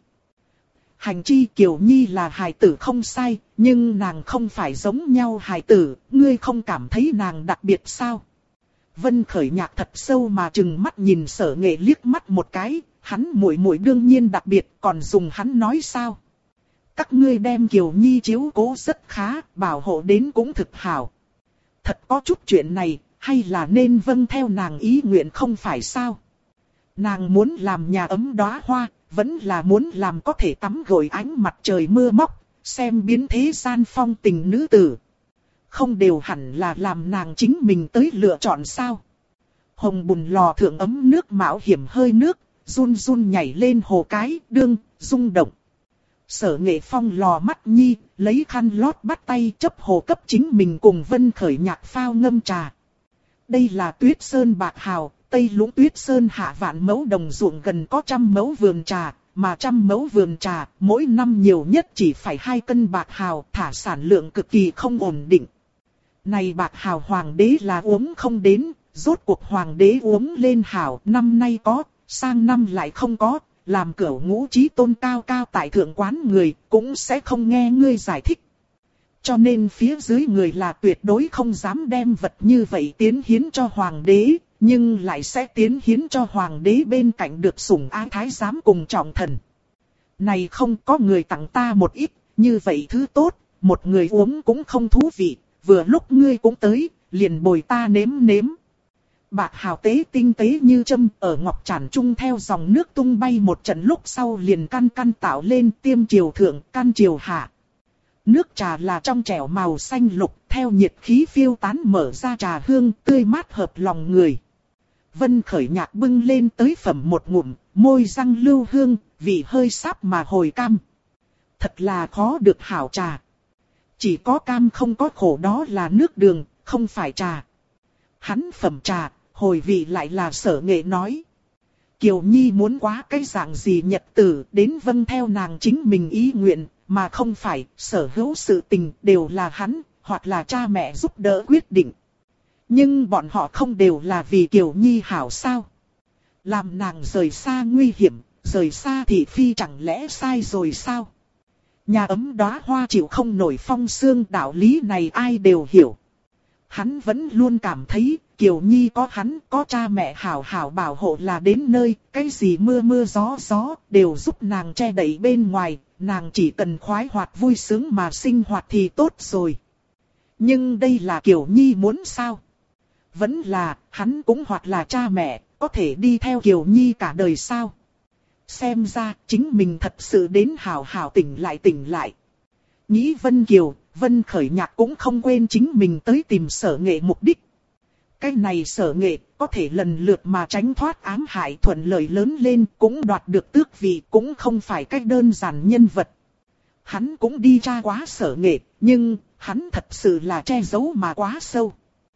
Hành chi Kiều Nhi là hài tử không sai, nhưng nàng không phải giống nhau hài tử, ngươi không cảm thấy nàng đặc biệt sao? Vân Khởi Nhạc thật sâu mà trừng mắt nhìn Sở Nghệ liếc mắt một cái, hắn muội muội đương nhiên đặc biệt, còn dùng hắn nói sao? Các ngươi đem Kiều Nhi chiếu cố rất khá, bảo hộ đến cũng thực hảo. Thật có chút chuyện này, hay là nên vâng theo nàng ý nguyện không phải sao? Nàng muốn làm nhà ấm đóa hoa, vẫn là muốn làm có thể tắm gội ánh mặt trời mưa móc, xem biến thế gian phong tình nữ tử. Không đều hẳn là làm nàng chính mình tới lựa chọn sao? Hồng bùn lò thượng ấm nước mạo hiểm hơi nước, run run nhảy lên hồ cái, đương, rung động. Sở Nghệ phong lò mắt nhi, lấy khăn lót bắt tay chấp hồ cấp chính mình cùng Vân Khởi Nhạc phao ngâm trà. Đây là Tuyết Sơn Bạc Hào, Tây Lũng Tuyết Sơn hạ vạn mẫu đồng ruộng gần có 100 mẫu vườn trà, mà 100 mẫu vườn trà, mỗi năm nhiều nhất chỉ phải 2 cân bạc hào, thả sản lượng cực kỳ không ổn định. Này bạc hào hoàng đế là uống không đến, rốt cuộc hoàng đế uống lên hào, năm nay có, sang năm lại không có. Làm cửu ngũ chí tôn cao cao tại thượng quán người, cũng sẽ không nghe ngươi giải thích. Cho nên phía dưới người là tuyệt đối không dám đem vật như vậy tiến hiến cho hoàng đế, nhưng lại sẽ tiến hiến cho hoàng đế bên cạnh được sủng ái thái giám cùng trọng thần. Này không có người tặng ta một ít, như vậy thứ tốt, một người uống cũng không thú vị, vừa lúc ngươi cũng tới, liền bồi ta nếm nếm. Bạc hào tế tinh tế như châm ở ngọc tràn trung theo dòng nước tung bay một trận lúc sau liền căn căn tạo lên tiêm chiều thượng căn chiều hạ. Nước trà là trong trẻo màu xanh lục theo nhiệt khí phiêu tán mở ra trà hương tươi mát hợp lòng người. Vân Khởi Nhạc bưng lên tới phẩm một ngụm, môi răng lưu hương, vị hơi sáp mà hồi cam. Thật là khó được hảo trà. Chỉ có cam không có khổ đó là nước đường, không phải trà. Hắn phẩm trà. Hồi vị lại là Sở Nghệ nói. Kiều Nhi muốn quá cái dạng gì nhật tử đến vâng theo nàng chính mình ý nguyện, mà không phải sở hữu sự tình đều là hắn, hoặc là cha mẹ giúp đỡ quyết định. Nhưng bọn họ không đều là vì Kiều Nhi hảo sao? Làm nàng rời xa nguy hiểm, rời xa thị phi chẳng lẽ sai rồi sao? Nhà ấm đóa hoa chịu không nổi phong sương đạo lý này ai đều hiểu. Hắn vẫn luôn cảm thấy Kiều Nhi có hắn, có cha mẹ hảo hảo bảo hộ là đến nơi, cái gì mưa mưa gió gió, đều giúp nàng che đậy bên ngoài, nàng chỉ cần khoái hoạt vui sướng mà sinh hoạt thì tốt rồi. Nhưng đây là Kiều Nhi muốn sao? Vẫn là, hắn cũng hoặc là cha mẹ, có thể đi theo Kiều Nhi cả đời sao? Xem ra, chính mình thật sự đến hảo hảo tỉnh lại. Nghĩ Vân Kiều, Vân Khởi Nhạc cũng không quên chính mình tới tìm Sở Nghệ mục đích. Cái này Sở Nghệ có thể lần lượt mà tránh thoát ám hại, thuận lợi lớn lên, cũng đoạt được tước vị, cũng không phải cách đơn giản nhân vật. Hắn cũng đi tra quá Sở Nghệ, nhưng hắn thật sự là che giấu mà quá sâu.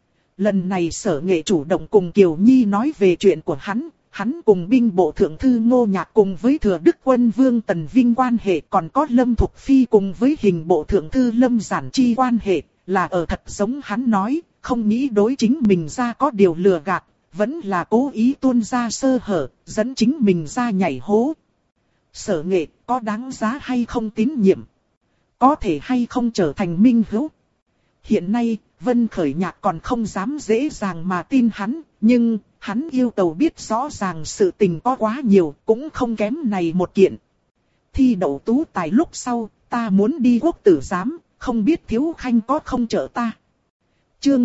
Lần này Sở Nghệ chủ động cùng Kiều Nhi nói về chuyện của hắn cùng binh bộ thượng thư Ngô Nhạc cùng với thừa đức quân vương Tần Vinh quan hệ, còn có Lâm Thục Phi cùng với hình bộ thượng thư Lâm Giản Chi quan hệ, là ở thật giống hắn nói, không nghĩ đối chính mình ra có điều lừa gạt, vẫn là cố ý tuôn ra sơ hở, dẫn chính mình ra nhảy hố. Sở Nghệ có đáng giá hay không tín nhiệm? Có thể hay không trở thành minh hữu? Hiện nay, Vân Khởi Nhạc còn không dám dễ dàng mà tin hắn, nhưng hắn yêu cầu biết rõ ràng sự tình có quá nhiều, cũng không kém này một kiện. Thi đậu tú tài lúc sau, ta muốn đi quốc tử giám, không biết Thiếu Khanh có không trợ ta. Chương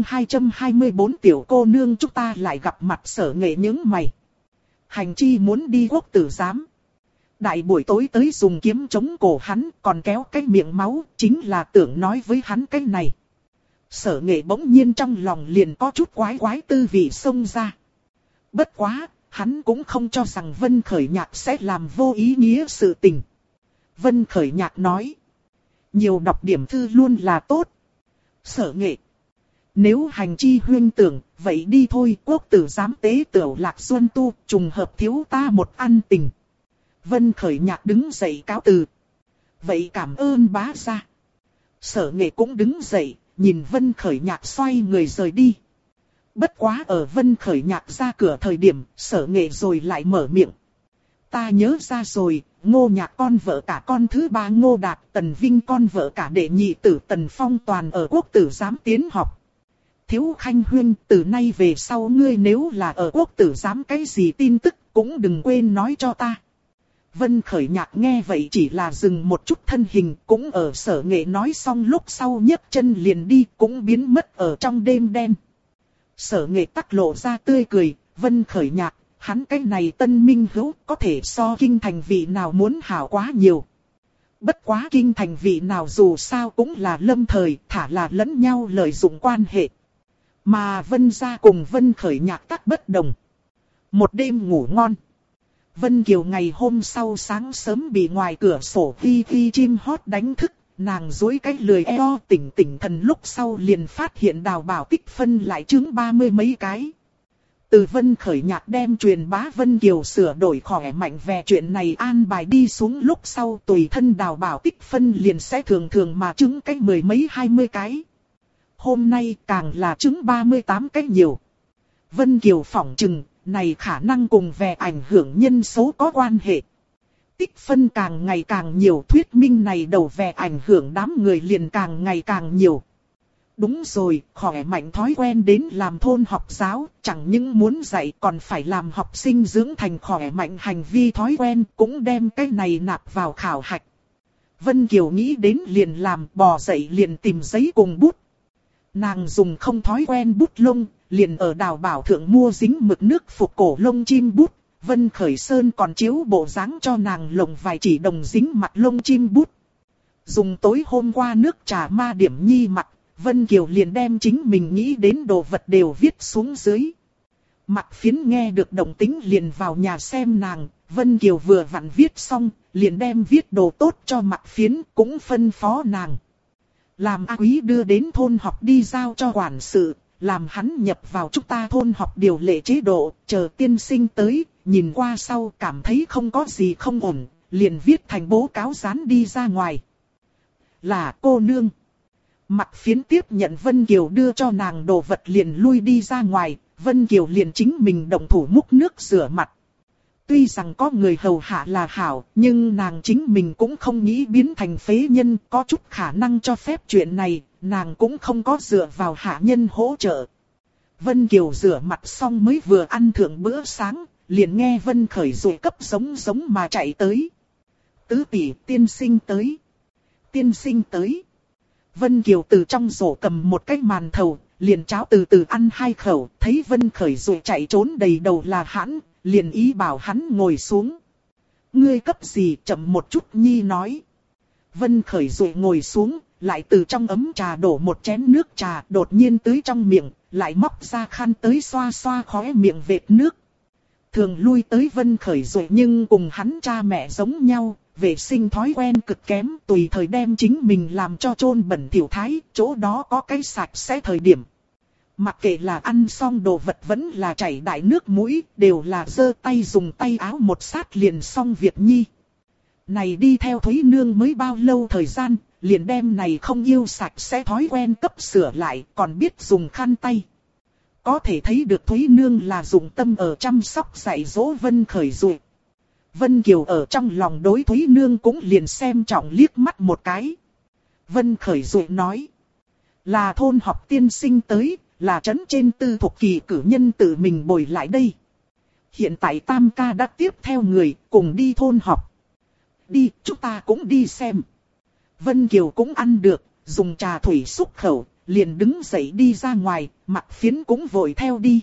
224 tiểu cô nương chúng ta lại gặp mặt. Sở Nghệ nhướng mày. Hành chi muốn đi quốc tử giám. Đại buổi tối tới dùng kiếm chống cổ hắn, còn kéo cái miệng máu, chính là tưởng nói với hắn cái này. Sở Nghệ bỗng nhiên trong lòng liền có chút quái quái tư vị xông ra. Bất quá, hắn cũng không cho rằng Vân Khởi Nhạc sẽ làm vô ý nghĩa sự tình. Vân Khởi Nhạc nói, nhiều đọc điểm thư luôn là tốt. Sở Nghệ, nếu hành chi huyên tưởng, vậy đi thôi, quốc tử giám tế tiểu Lạc Xuân Tu, trùng hợp thiếu ta một ăn tình. Vân Khởi Nhạc đứng dậy cáo từ. Vậy cảm ơn bá gia. Sở Nghệ cũng đứng dậy, nhìn Vân Khởi Nhạc xoay người rời đi. Bất quá ở Vân Khởi Nhạc ra cửa thời điểm, Sở Nghệ rồi lại mở miệng. Ta nhớ ra rồi, Ngô Nhạc con vợ cả con thứ ba Ngô Đạt, Tần Vinh con vợ cả đệ nhị tử Tần Phong toàn ở quốc tử giám tiến học. Thiếu Khanh huyên, từ nay về sau ngươi nếu là ở quốc tử giám cái gì tin tức, cũng đừng quên nói cho ta. Vân Khởi Nhạc nghe vậy chỉ là dừng một chút thân hình, cũng ở Sở Nghệ nói xong lúc sau nhấc chân liền đi, cũng biến mất ở trong đêm đen. Sở Nghệ tắc lộ ra tươi cười, Vân Khởi Nhạc, hắn cái này tân minh hữu có thể so kinh thành vị nào muốn hảo quá nhiều. Bất quá kinh thành vị nào dù sao cũng là lâm thời, thả là lẫn nhau lợi dụng quan hệ. Mà Vân gia cùng Vân Khởi Nhạc tắc bất đồng. Một đêm ngủ ngon. Vân Kiều ngày hôm sau sáng sớm bị ngoài cửa sổ hi chim hót đánh thức, nàng duỗi cái lười eo tỉnh thần lúc sau liền phát hiện Đào Bảo Tích phân lại chứng 30 mấy cái. Từ Vân Khởi Nhạc đem truyền bá Vân Kiều sửa đổi khỏe mạnh về chuyện này an bài đi xuống lúc sau, tùy thân Đào Bảo Tích phân liền sẽ thường thường mà chứng cái 10 mấy 20 cái. Hôm nay càng là chứng 38 cái nhiều. Vân Kiều phỏng chừng, này khả năng cùng về ảnh hưởng nhân số có quan hệ. Tích phân càng ngày càng nhiều, thuyết minh này đầu về ảnh hưởng đám người liền càng ngày càng nhiều. Đúng rồi, khỏe mạnh thói quen đến làm thôn học giáo, chẳng những muốn dạy còn phải làm học sinh dưỡng thành khỏe mạnh hành vi thói quen, cũng đem cái này nạp vào khảo hạch. Vân Kiều nghĩ đến liền làm, bò dậy liền tìm giấy cùng bút. Nàng dùng không thói quen bút lông, liền ở Đào Bảo thượng mua dính mực nước phục cổ lông chim bút. Vân Khởi Sơn còn chiếu bộ dáng cho nàng lồng vài chỉ đồng dính mặt lông chim bút. Dùng tối hôm qua nước trà ma điểm nhi mặt, Vân Kiều liền đem chính mình nghĩ đến đồ vật đều viết xuống dưới. Mặt Phiến nghe được động tĩnh liền vào nhà xem nàng, Vân Kiều vừa vặn viết xong, liền đem viết đồ tốt cho Mặt Phiến, cũng phân phó nàng. Làm A Quý đưa đến thôn học đi giao cho quản sự, làm hắn nhập vào chúng ta thôn học điều lệ chế độ, chờ tiên sinh tới, nhìn qua sau cảm thấy không có gì không ổn, liền viết thành bố cáo dán đi ra ngoài. Là cô nương. Mặt Phiến tiếp nhận Vân Kiều đưa cho nàng đồ vật liền lui đi ra ngoài, Vân Kiều liền chính mình động thủ múc nước rửa mặt. Tuy rằng có người hầu hạ là hảo, nhưng nàng chính mình cũng không nghĩ biến thành phế nhân, có chút khả năng cho phép chuyện này, nàng cũng không có dựa vào hạ nhân hỗ trợ. Vân Kiều rửa mặt xong mới vừa ăn thượng bữa sáng, liền nghe Vân Khởi rồi cấp giống mà chạy tới. Tứ tỷ, tiên sinh tới. Tiên sinh tới. Vân Kiều từ trong rổ cầm một cái màn thầu, liền cháo từ từ ăn 2 khẩu, thấy Vân Khởi rồi chạy trốn đầy đầu là hãn, liền ý bảo hắn ngồi xuống. Ngươi cấp gì, chậm một chút nhi nói. Vân Khởi rồi ngồi xuống, lại từ trong ấm trà đổ một chén nước trà, đột nhiên tưới trong miệng, lại móc ra khăn tới xoa xoa khóe miệng vệt nước. Thường lui tới Vân Khởi rồi nhưng cùng hắn cha mẹ giống nhau, vệ sinh thói quen cực kém, tùy thời đem chính mình làm cho chôn bẩn thỉu thái, chỗ đó có cái sạch sẽ thời điểm. Mặc kệ là ăn xong đồ vật vẫn là chảy đại nước mũi, đều là giơ tay dùng tay áo một sát liền xong việc nhi. Này đi theo Thúy Nương mới bao lâu thời gian, liền đem này không yêu sạch sẽ thói quen cấp sửa lại, còn biết dùng khăn tay. Có thể thấy được Thúy Nương là dùng tâm ở chăm sóc dạy dỗ Vân Khởi rồi. Vân Kiều ở trong lòng đối Thúy Nương cũng liền xem trọng liếc mắt một cái. Vân Khởi rồi nói, là thôn học tiên sinh tới, là trấn trên tư thuộc kỳ cử nhân tự mình bồi lại đây. Hiện tại Tam ca đã tiếp theo người, cùng đi thôn học. Đi, chúng ta cũng đi xem. Vân Kiều cũng ăn được, dùng trà thủy xúc khẩu, liền đứng dậy đi ra ngoài, Mạc Phiến cũng vội theo đi.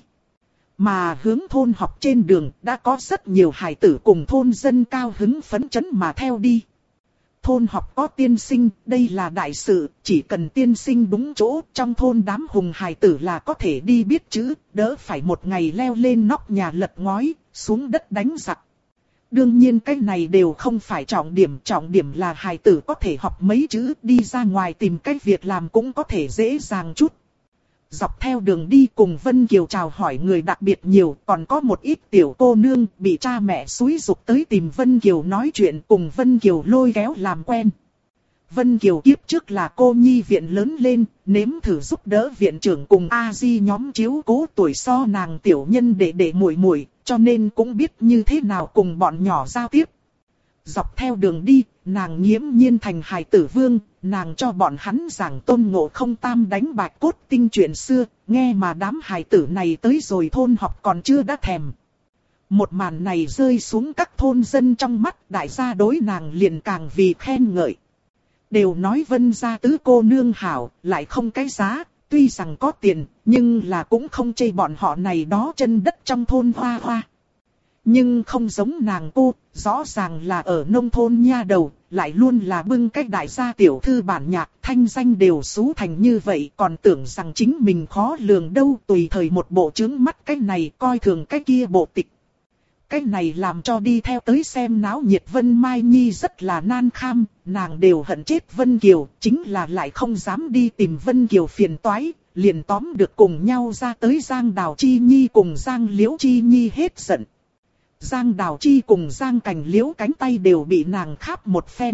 Mà hướng thôn học trên đường đã có rất nhiều hài tử cùng thôn dân cao hứng phấn chấn mà theo đi. Thôn học có tiên sinh, đây là đại sự, chỉ cần tiên sinh đúng chỗ, trong thôn đám hùng hài tử là có thể đi biết chữ, đỡ phải một ngày leo lên nóc nhà lật ngói, xuống đất đánh giặc. Đương nhiên cái này đều không phải trọng điểm là hài tử có thể học mấy chữ, đi ra ngoài tìm cái việc làm cũng có thể dễ dàng chút. Dọc theo đường đi cùng Vân Kiều chào hỏi người đặc biệt nhiều, còn có một ít tiểu cô nương bị cha mẹ xúi giục tới tìm Vân Kiều nói chuyện, cùng Vân Kiều lôi kéo làm quen. Vân Kiều kiếp trước là cô nhi viện lớn lên, nếm thử giúp đỡ viện trưởng cùng A-di nhóm chiếu cố tuổi so nàng tiểu nhân để muội muội, cho nên cũng biết như thế nào cùng bọn nhỏ giao tiếp. Dọc theo đường đi, nàng nghiễm nhiên thành hài tử vương, nàng cho bọn hắn giảng Tôn Ngộ Không tam đánh bạch cốt tinh chuyện xưa, nghe mà đám hài tử này tới rồi thôn học còn chưa đã thèm. Một màn này rơi xuống các thôn dân trong mắt, đại gia đối nàng liền càng vì khen ngợi. Đều nói Vân gia tứ cô nương hảo, lại không cái giá, tuy rằng có tiền, nhưng là cũng không chê bọn họ này đó chân đất trong thôn hoa hoa. Nhưng không giống nàng cô, rõ ràng là ở nông thôn nha đầu, lại luôn là bưng cái đại gia tiểu thư bản nhạc, thanh danh đều xú thành như vậy, còn tưởng rằng chính mình khó lường đâu, tùy thời một bộ trướng mắt cái này coi thường cái kia bộ tịch. Cái này làm cho đi theo tới xem náo nhiệt Vân Mai Nhi rất là nan kham, nàng đều hận chết Vân Kiều, chính là lại không dám đi tìm Vân Kiều phiền toái, liền tóm được cùng nhau ra tới Giang Đào Chi Nhi cùng Giang Liễu Chi Nhi hết giận. Giang Đào Chi cùng Giang Cảnh Liễu cánh tay đều bị nàng kháp một phen.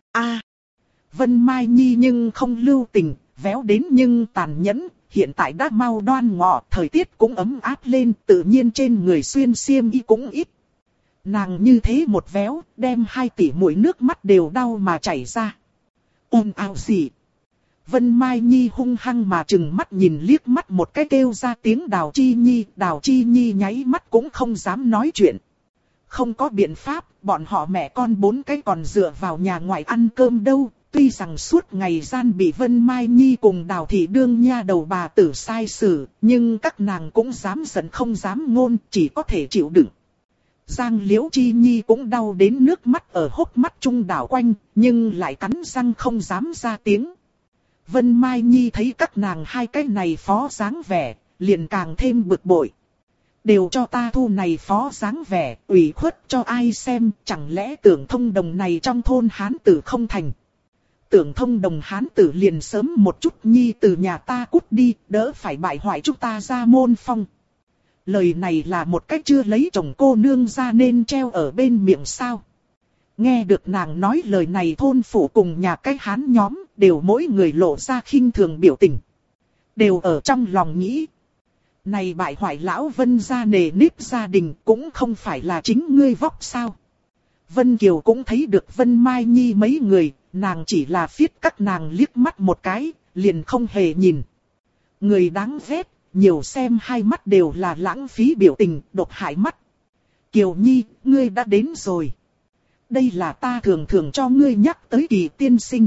Vân Mai Nhi nhưng không lưu tình, véo đến nhưng tàn nhẫn, hiện tại đã mau đoan ngọ, thời tiết cũng ấm áp lên, tự nhiên trên người xuyên xiêm y cũng ít. Nàng như thế một véo, đem 2 tỷ muội nước mắt đều đau mà chảy ra. Ồn ào gì? Vân Mai Nhi hung hăng mà trừng mắt nhìn liếc mắt một cái kêu ra tiếng Đào Chi Nhi nháy mắt cũng không dám nói chuyện. Không có biện pháp, bọn họ mẹ con 4 cái còn dựa vào nhà ngoại ăn cơm đâu. Tuy rằng suốt ngày gian bị Vân Mai Nhi cùng Đào Thị đương nha đầu bà tử sai xử, nhưng các nàng cũng dám giận không dám ngôn, chỉ có thể chịu đựng. Giang Liễu Chi Nhi cũng đau đến nước mắt ở hốc mắt trung đảo quanh, nhưng lại cắn răng không dám ra tiếng. Vân Mai Nhi thấy các nàng 2 cái này phó dáng vẻ, liền càng thêm bực bội. Đều cho ta thu này phó dáng vẻ, ủy khuất cho ai xem, chẳng lẽ Tưởng Thông Đồng này trong thôn hán tử không thành. Tưởng Thông Đồng hán tử liền sớm một chút nhi từ nhà ta cút đi, đỡ phải bại hoại chúng ta ra môn phong. Lời này là một cách chưa lấy chồng cô nương ra nên treo ở bên miệng sao. Nghe được nàng nói lời này, thôn phụ cùng nhà cái hán nhóm, đều mỗi người lộ ra khinh thường biểu tình. Đều ở trong lòng nghĩ. Này bại hoại lão Vân gia nề nếp gia đình cũng không phải là chính ngươi vóc sao. Vân Kiều cũng thấy được Vân Mai Nhi mấy người, nàng chỉ là phiết các nàng liếc mắt một cái, liền không hề nhìn. Người đáng ghét, nhiều xem 2 mắt đều là lãng phí biểu tình, độc hại mắt. Kiều Nhi, ngươi đã đến rồi. Đây là ta thường thường cho ngươi nhắc tới Kỳ tiên sinh.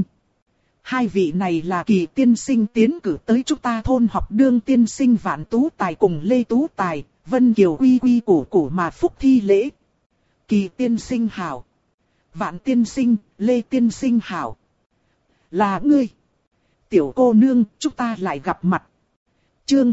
2 vị này là Kỳ tiên sinh tiến cử tới chúng ta thôn học đương tiên sinh Vạn Tú Tài cùng Lê Tú Tài, Vân Kiều quy quy củ củ mà phúc thi lễ. Kỳ tiên sinh hảo. Vạn tiên sinh, Lê tiên sinh hảo. Là ngươi. Tiểu cô nương, chúng ta lại gặp mặt. Chương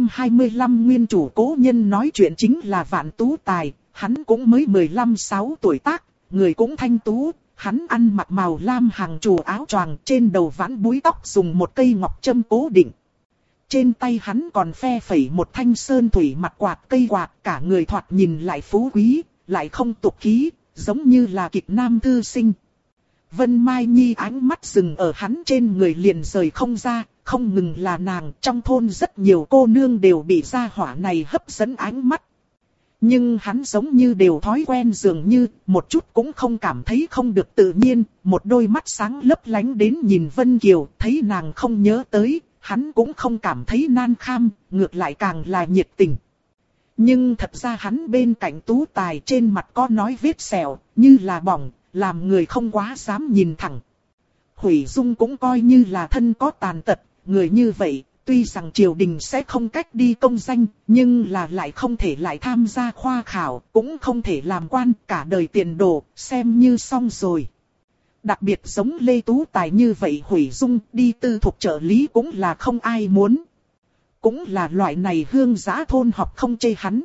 225 nguyên chủ cố nhân nói chuyện chính là Vạn Tú Tài, hắn cũng mới 15-16 tuổi tác, người cũng thanh tú, hắn ăn mặc màu lam hàng trù áo choàng, trên đầu vãn búi tóc dùng một cây ngọc châm cố định. Trên tay hắn còn phe phẩy một thanh sơn thủy mặt quạt cây quạt, cả người thoạt nhìn lại phú quý, lại không tục khí, giống như là kịch nam thư sinh. Vân Mai Nhi ánh mắt dừng ở hắn trên người liền rời không ra, không ngừng là nàng, trong thôn rất nhiều cô nương đều bị gia hỏa này hấp dẫn ánh mắt. Nhưng hắn giống như đều thói quen dường như, một chút cũng không cảm thấy không được tự nhiên, một đôi mắt sáng lấp lánh đến nhìn Vân Kiều, thấy nàng không nhớ tới, hắn cũng không cảm thấy nan kham, ngược lại càng là nhiệt tình. Nhưng thật ra hắn bên cạnh Tú Tài trên mặt có nói vết sẹo, như là bỏng, làm người không quá dám nhìn thẳng. Hủy Dung cũng coi như là thân có tàn tật, người như vậy, tuy rằng triều đình sẽ không cách đi công danh, nhưng là lại không thể lại tham gia khoa khảo, cũng không thể làm quan, cả đời tiền đồ, xem như xong rồi. Đặc biệt giống Lê Tú Tài như vậy Hủy Dung đi tư thục trợ lý cũng là không ai muốn. Cũng là loại này hương giã thôn học không chê hắn.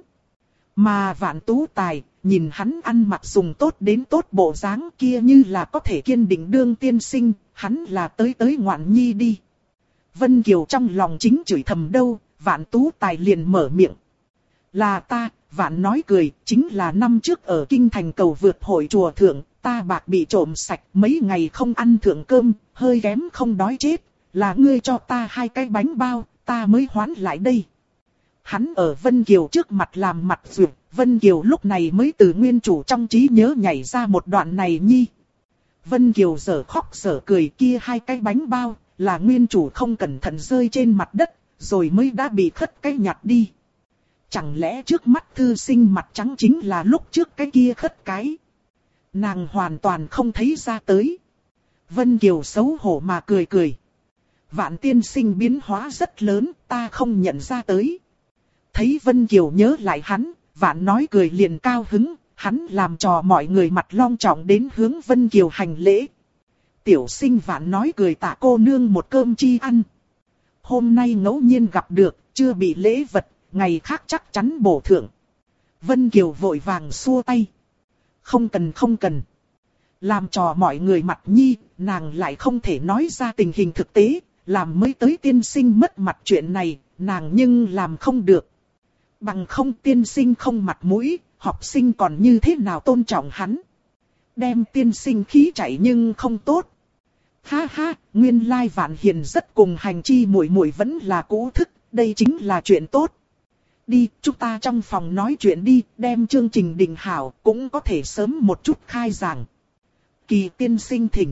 Mà Vạn Tú Tài, nhìn hắn ăn mặc dùng tốt đến tốt bộ dáng kia như là có thể kiên định đương tiên sinh, hắn là tới ngoạn nhi đi. Vân Kiều trong lòng chính chửi thầm đâu, Vạn Tú Tài liền mở miệng. Là ta, Vạn nói cười, chính là năm trước ở Kinh Thành cầu vượt hội chùa thượng, ta bạc bị trộm sạch, mấy ngày không ăn thượng cơm, hơi kém không đói chết, là ngươi cho ta 2 cái bánh bao, ta mới hoán lại đây. Hắn ở Vân Kiều trước mặt làm mặt duyệt, Vân Kiều lúc này mới từ nguyên chủ trong trí nhớ nhảy ra một đoạn này nhi. Vân Kiều dở khóc dở cười, kia 2 cái bánh bao, là nguyên chủ không cẩn thận rơi trên mặt đất, rồi mới đã bị khất cái nhặt đi. Chẳng lẽ trước mắt thư sinh mặt trắng chính là lúc trước cái kia khất cái? Nàng hoàn toàn không thấy ra tới. Vân Kiều xấu hổ mà cười cười. Vạn tiên sinh biến hóa rất lớn, ta không nhận ra tới. Thấy Vân Kiều nhớ lại hắn, Vạn nói cười liền cao hứng, hắn làm trò mọi người mặt long trọng đến hướng Vân Kiều hành lễ. Tiểu sinh Vạn nói cười tạ cô nương một cơm chi ăn. Hôm nay ngẫu nhiên gặp được, chưa bị lễ vật, ngày khác chắc chắn bổ thưởng. Vân Kiều vội vàng xua tay. Không cần. Làm trò mọi người mặt nhi, nàng lại không thể nói ra tình hình thực tế, làm mới tới tiên sinh mất mặt chuyện này, nàng nhưng làm không được. Bằng không tiên sinh không mặt mũi, học sinh còn như thế nào tôn trọng hắn. Đem tiên sinh khí chạy nhưng không tốt. Ha ha, nguyên lai Vạn Hiền rất cùng hành chi muội muội vẫn là cũ thức, đây chính là chuyện tốt. Đi, chúng ta trong phòng nói chuyện đi, đem chương trình định hảo, cũng có thể sớm một chút khai giảng. Kỳ tiên sinh thỉnh.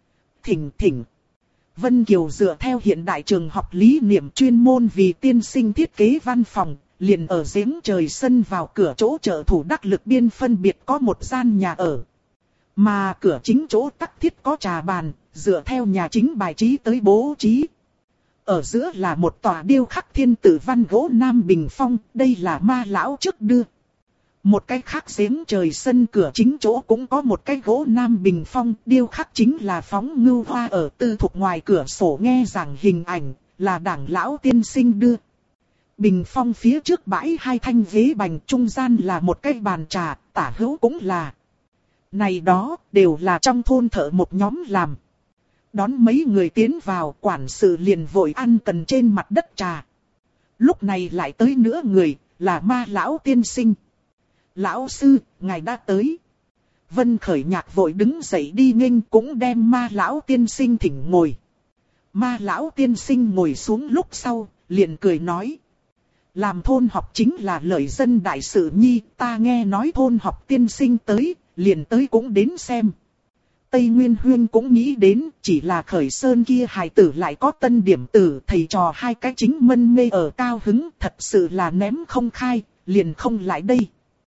Thỉnh. Vân Kiều dựa theo hiện đại trường học lý niệm chuyên môn vì tiên sinh thiết kế văn phòng, liền ở giếng trời sân vào cửa chỗ trợ thủ đắc lực biên phân biệt có một gian nhà ở. Mà cửa chính chỗ tắc thiết có trà bàn, dựa theo nhà chính bài trí tới bố trí. Ở giữa là một tòa điêu khắc thiên tử văn gỗ Nam Bình Phong, đây là ma lão trước đưa. Một cái khác giếng trời sân cửa chính chỗ cũng có một cái gỗ Nam Bình Phong, điêu khắc chính là phóng ngưu hoa ở tư thục ngoài cửa sổ nghe giảng hình ảnh, là đảng lão tiên sinh đưa. Bình Phong phía trước bãi 2 thanh ghế bành, trung gian là một cái bàn trà, tả hữu cũng là. Này đó, đều là trong thôn thợ một nhóm làm. Đón mấy người tiến vào, quản sự liền vội ăn cần trên mặt đất trà. Lúc này lại tới nữa người, là ma lão tiên sinh. Lão sư, ngài đã tới. Vân Khởi Nhạc vội đứng dậy đi nghênh, cũng đem ma lão tiên sinh thỉnh ngồi. Ma lão tiên sinh ngồi xuống lúc sau, liền cười nói. Làm thôn học chính là lợi dân đại sự nhi, ta nghe nói thôn học tiên sinh tới, liền tới cũng đến xem. Tây Nguyên Huyên cũng nghĩ đến, chỉ là Khởi Sơn kia hài tử lại có tân điểm tử, thầy trò 2 cái chính mân mê ở cao hứng, thật sự là ném không khai, liền không lại đây.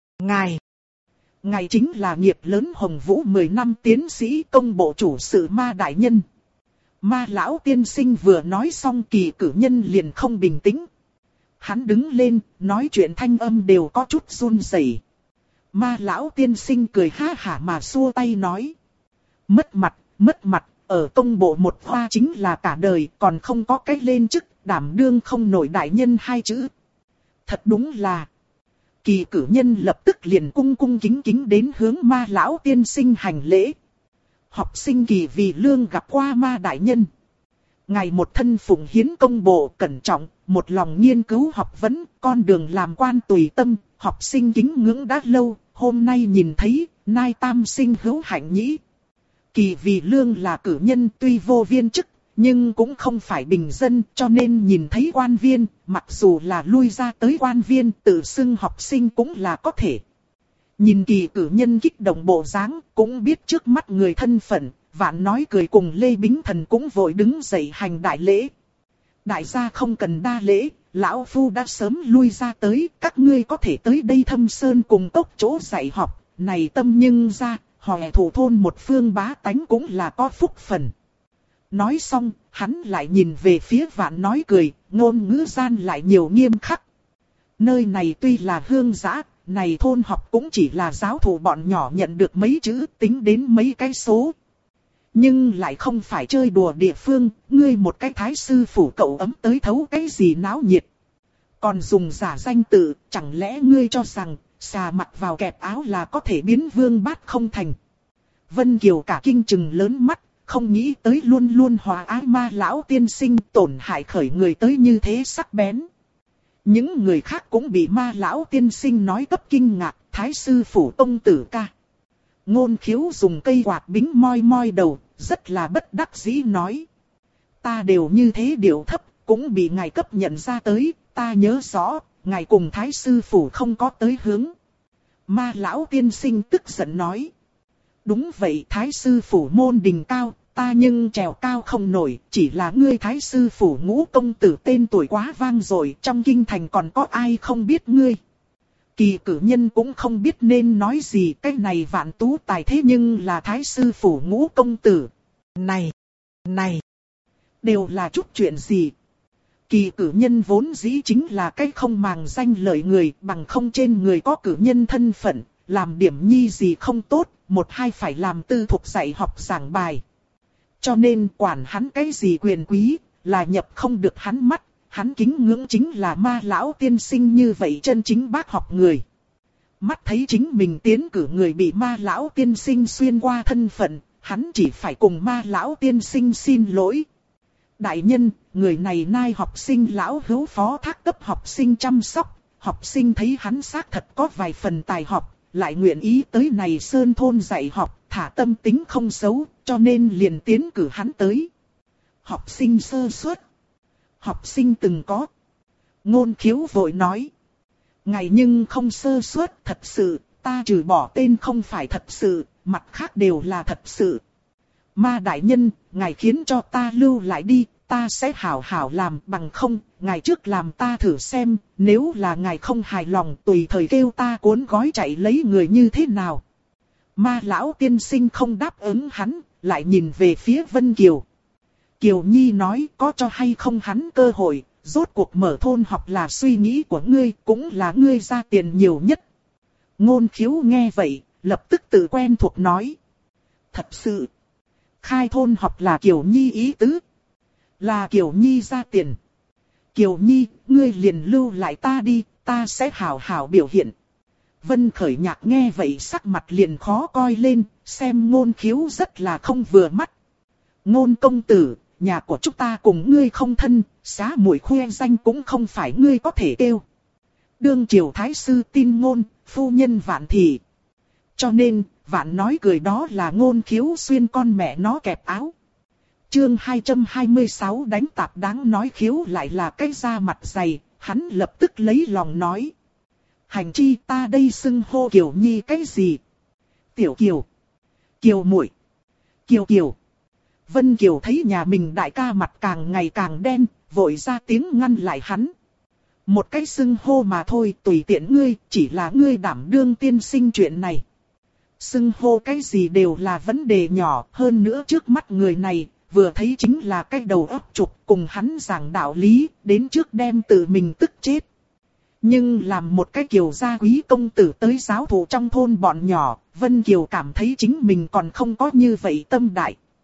Ngài chính là nghiệp lớn Hồng Vũ 10 năm tiến sĩ công bộ chủ sự ma đại nhân. Ma lão tiên sinh vừa nói xong kỳ cử nhân liền không bình tĩnh. Hắn đứng lên, nói chuyện thanh âm đều có chút run rẩy. Ma lão tiên sinh cười ha hả mà xua tay nói. Mất mặt, ở công bộ một hoa chính là cả đời, còn không có cách lên chức, đảm đương không nổi đại nhân hai chữ. Thật đúng là. Kỳ cử nhân lập tức liền cung cung kính kính đến hướng Ma lão tiên sinh hành lễ. Học sinh Kỳ Vì Lương gặp qua Ma đại nhân. Ngài một thân phụng hiến công bộ cẩn trọng, một lòng nghiên cứu học vấn, con đường làm quan tùy tâm, học sinh kính ngưỡng đã lâu, hôm nay nhìn thấy, nai tam sinh hữu hạnh nhĩ. Kỳ Vì Lương là cử nhân tuy vô viên chức, nhưng cũng không phải bình dân, cho nên nhìn thấy quan viên, mặc dù là lui ra tới quan viên, tự xưng học sinh cũng là có thể. Nhìn Kỳ cử nhân kích động bộ dáng, cũng biết trước mắt người thân phận, Vạn nói cười cùng Lê Bính Thần cũng vội đứng dậy hành đại lễ. Đại gia không cần đa lễ, lão phu đã sớm lui ra tới, các ngươi có thể tới đây Thâm Sơn cùng cốc chỗ dạy học, này tâm nhưng ra, hòe thủ thôn một phương bá tánh cũng là có phúc phần. Nói xong, hắn lại nhìn về phía Vạn nói cười, ngôn ngữ gian lại nhiều nghiêm khắc. Nơi này tuy là hương dã, này thôn học cũng chỉ là giáo thụ bọn nhỏ nhận được mấy chữ tính đến mấy cái số. Nhưng lại không phải chơi đùa địa phương, ngươi một cái thái sư phủ cậu ấm tới thấu cái gì náo nhiệt. Còn dùng giả danh tự, chẳng lẽ ngươi cho rằng, xà mặt vào kẹp áo là có thể biến vương bát không thành. Vân Kiều cả kinh trừng lớn mắt, không nghĩ tới luôn luôn hòa ái Ma lão tiên sinh tổn hại khởi người tới như thế sắc bén. Những người khác cũng bị Ma lão tiên sinh nói cấp kinh ngạc, thái sư phủ tông tử ca. Ngôn Khiếu dùng cây quạt bính moi moi đầu, rất là bất đắc dĩ nói. Ta đều như thế điệu thấp, cũng bị ngài cấp nhận ra tới, ta nhớ rõ, ngài cùng thái sư phủ không có tới hướng. Ma lão tiên sinh tức giận nói. Đúng vậy, thái sư phủ môn đình cao, ta nhưng trèo cao không nổi, chỉ là ngươi thái sư phủ Ngũ công tử tên tuổi quá vang rồi, trong kinh thành còn có ai không biết ngươi. Kỳ cử nhân cũng không biết nên nói gì, cái này Vạn tú tài thế nhưng là thái sư phủ Ngũ công tử. Này, đều là chút chuyện gì. Kỳ cử nhân vốn dĩ chính là cái không màng danh lợi người, bằng không trên người có cử nhân thân phận, làm điểm nhi gì không tốt, một hai phải làm tư thục dạy học giảng bài. Cho nên quản hắn cái gì quyền quý, là nhập không được hắn mắt, hắn kính ngưỡng chính là Ma lão tiên sinh như vậy chân chính bác học người. Mắt thấy chính mình tiến cử người bị Ma lão tiên sinh xuyên qua thân phận, hắn chỉ phải cùng Ma lão tiên sinh xin lỗi. Đại nhân, người này nai học sinh lão hữu phó thác cấp học sinh chăm sóc, học sinh thấy hắn xác thật có vài phần tài học, lại nguyện ý tới này sơn thôn dạy học, thả tâm tính không xấu, cho nên liền tiến cử hắn tới. Học sinh sơ suất. Học sinh từng có. Ngôn Khiếu vội nói. Ngài nhưng không sơ suất thật sự, ta trừ bỏ tên không phải thật sự, mặt khác đều là thật sự. Ma đại nhân, ngài khiến cho ta lưu lại đi, ta sẽ hảo hảo làm, bằng không, ngài trước làm ta thử xem, nếu là ngài không hài lòng tùy thời kêu ta cuốn gói chạy lấy người như thế nào. Ma lão tiên sinh không đáp ứng hắn, lại nhìn về phía Vân Kiều. Kiều Nhi nói có cho hay không hắn cơ hội, rốt cuộc mở thôn học là suy nghĩ của ngươi, cũng là ngươi ra tiền nhiều nhất. Ngôn Khiếu nghe vậy, lập tức tự quen thuộc nói. Thật sự, khai thôn học là Kiều Nhi ý tứ. Là Kiều Nhi ra tiền. Kiều Nhi, ngươi liền lưu lại ta đi, ta sẽ hảo hảo biểu hiện. Vân Khởi Nhạc nghe vậy sắc mặt liền khó coi lên, xem Ngôn Khiếu rất là không vừa mắt. Ngôn công tử, nhà của chúng ta cùng ngươi không thân, xá muội khoe danh cũng không phải ngươi có thể kêu. Đương triều thái sư tin Ngôn, phu nhân Vạn thị. Cho nên, Vạn nói cười đó là Ngôn Khiếu xuyên con mẹ nó kẹp áo. Chương 226 đánh tạp đáng nói Khiếu lại là cái da mặt dày, hắn lập tức lấy lòng nói. Hành chi ta đây xưng hô Kiều Nhi cái gì? Tiểu Kiều. Kiều muội. Kiều Kiều. Vân Kiều thấy nhà mình đại ca mặt càng ngày càng đen, vội ra tiếng ngăn lại hắn. Một cái xưng hô mà thôi, tùy tiện ngươi, chỉ là ngươi đảm đương tiên sinh chuyện này. Xưng hô cái gì đều là vấn đề nhỏ, hơn nữa trước mắt người này, vừa thấy chính là cái đầu óc trục, cùng hắn giảng đạo lý, đến trước đem tự mình tức chết. Nhưng làm một cái Kiều gia quý công tử tới giáo thụ trong thôn bọn nhỏ, Vân Kiều cảm thấy chính mình còn không có như vậy tâm đại.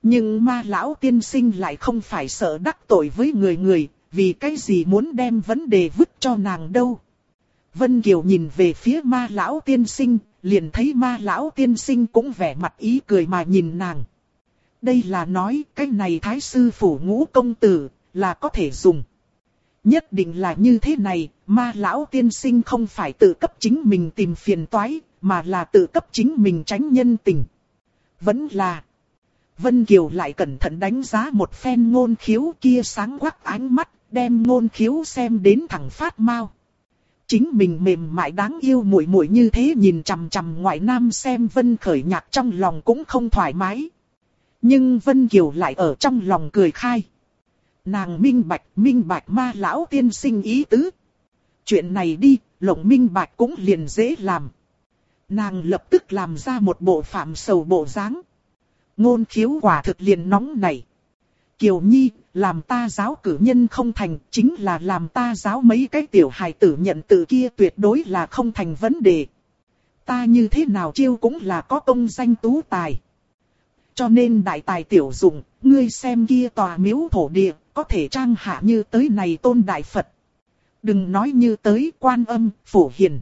Nhưng Ma lão tiên sinh lại không phải sợ đắc tội với người, vì cái gì muốn đem vấn đề vứt cho nàng đâu. Vân Kiều nhìn về phía Ma lão tiên sinh, liền thấy Ma lão tiên sinh cũng vẻ mặt ý cười mà nhìn nàng. Đây là nói cái này thái sư phủ Ngũ công tử là có thể dùng. Nhất định là như thế này, Ma lão tiên sinh không phải tự cấp chính mình tìm phiền toái, mà là tự cấp chính mình tránh nhân tình. Vẫn là... Vân Kiều lại cẩn thận đánh giá một phen Ngôn Khiếu kia sáng quắc ánh mắt, đem Ngôn Khiếu xem đến thẳng phát mau. Chính mình mềm mại đáng yêu muội muội như thế nhìn chằm chằm ngoại nam xem Vân Khởi Nhạc trong lòng cũng không thoải mái. Nhưng Vân Kiều lại ở trong lòng cười khai. Nàng minh bạch Ma lão tiên sinh ý tứ. Chuyện này đi, lộng minh bạch cũng liền dễ làm. Nàng lập tức làm ra một bộ phạm sầu bộ dáng. Ngôn Khiếu quả thực liền nóng nảy. Kiều Nhi, làm ta giáo cử nhân không thành, chính là làm ta giáo mấy cái tiểu hài tử nhận tự kia tuyệt đối là không thành vấn đề. Ta như thế nào chiêu cũng là có công danh tú tài. Cho nên đại tài tiểu dụng, ngươi xem kia tòa miếu thổ địa, có thể trang hạ như tới này tôn đại Phật. Đừng nói như tới Quan Âm, Phổ Hiền.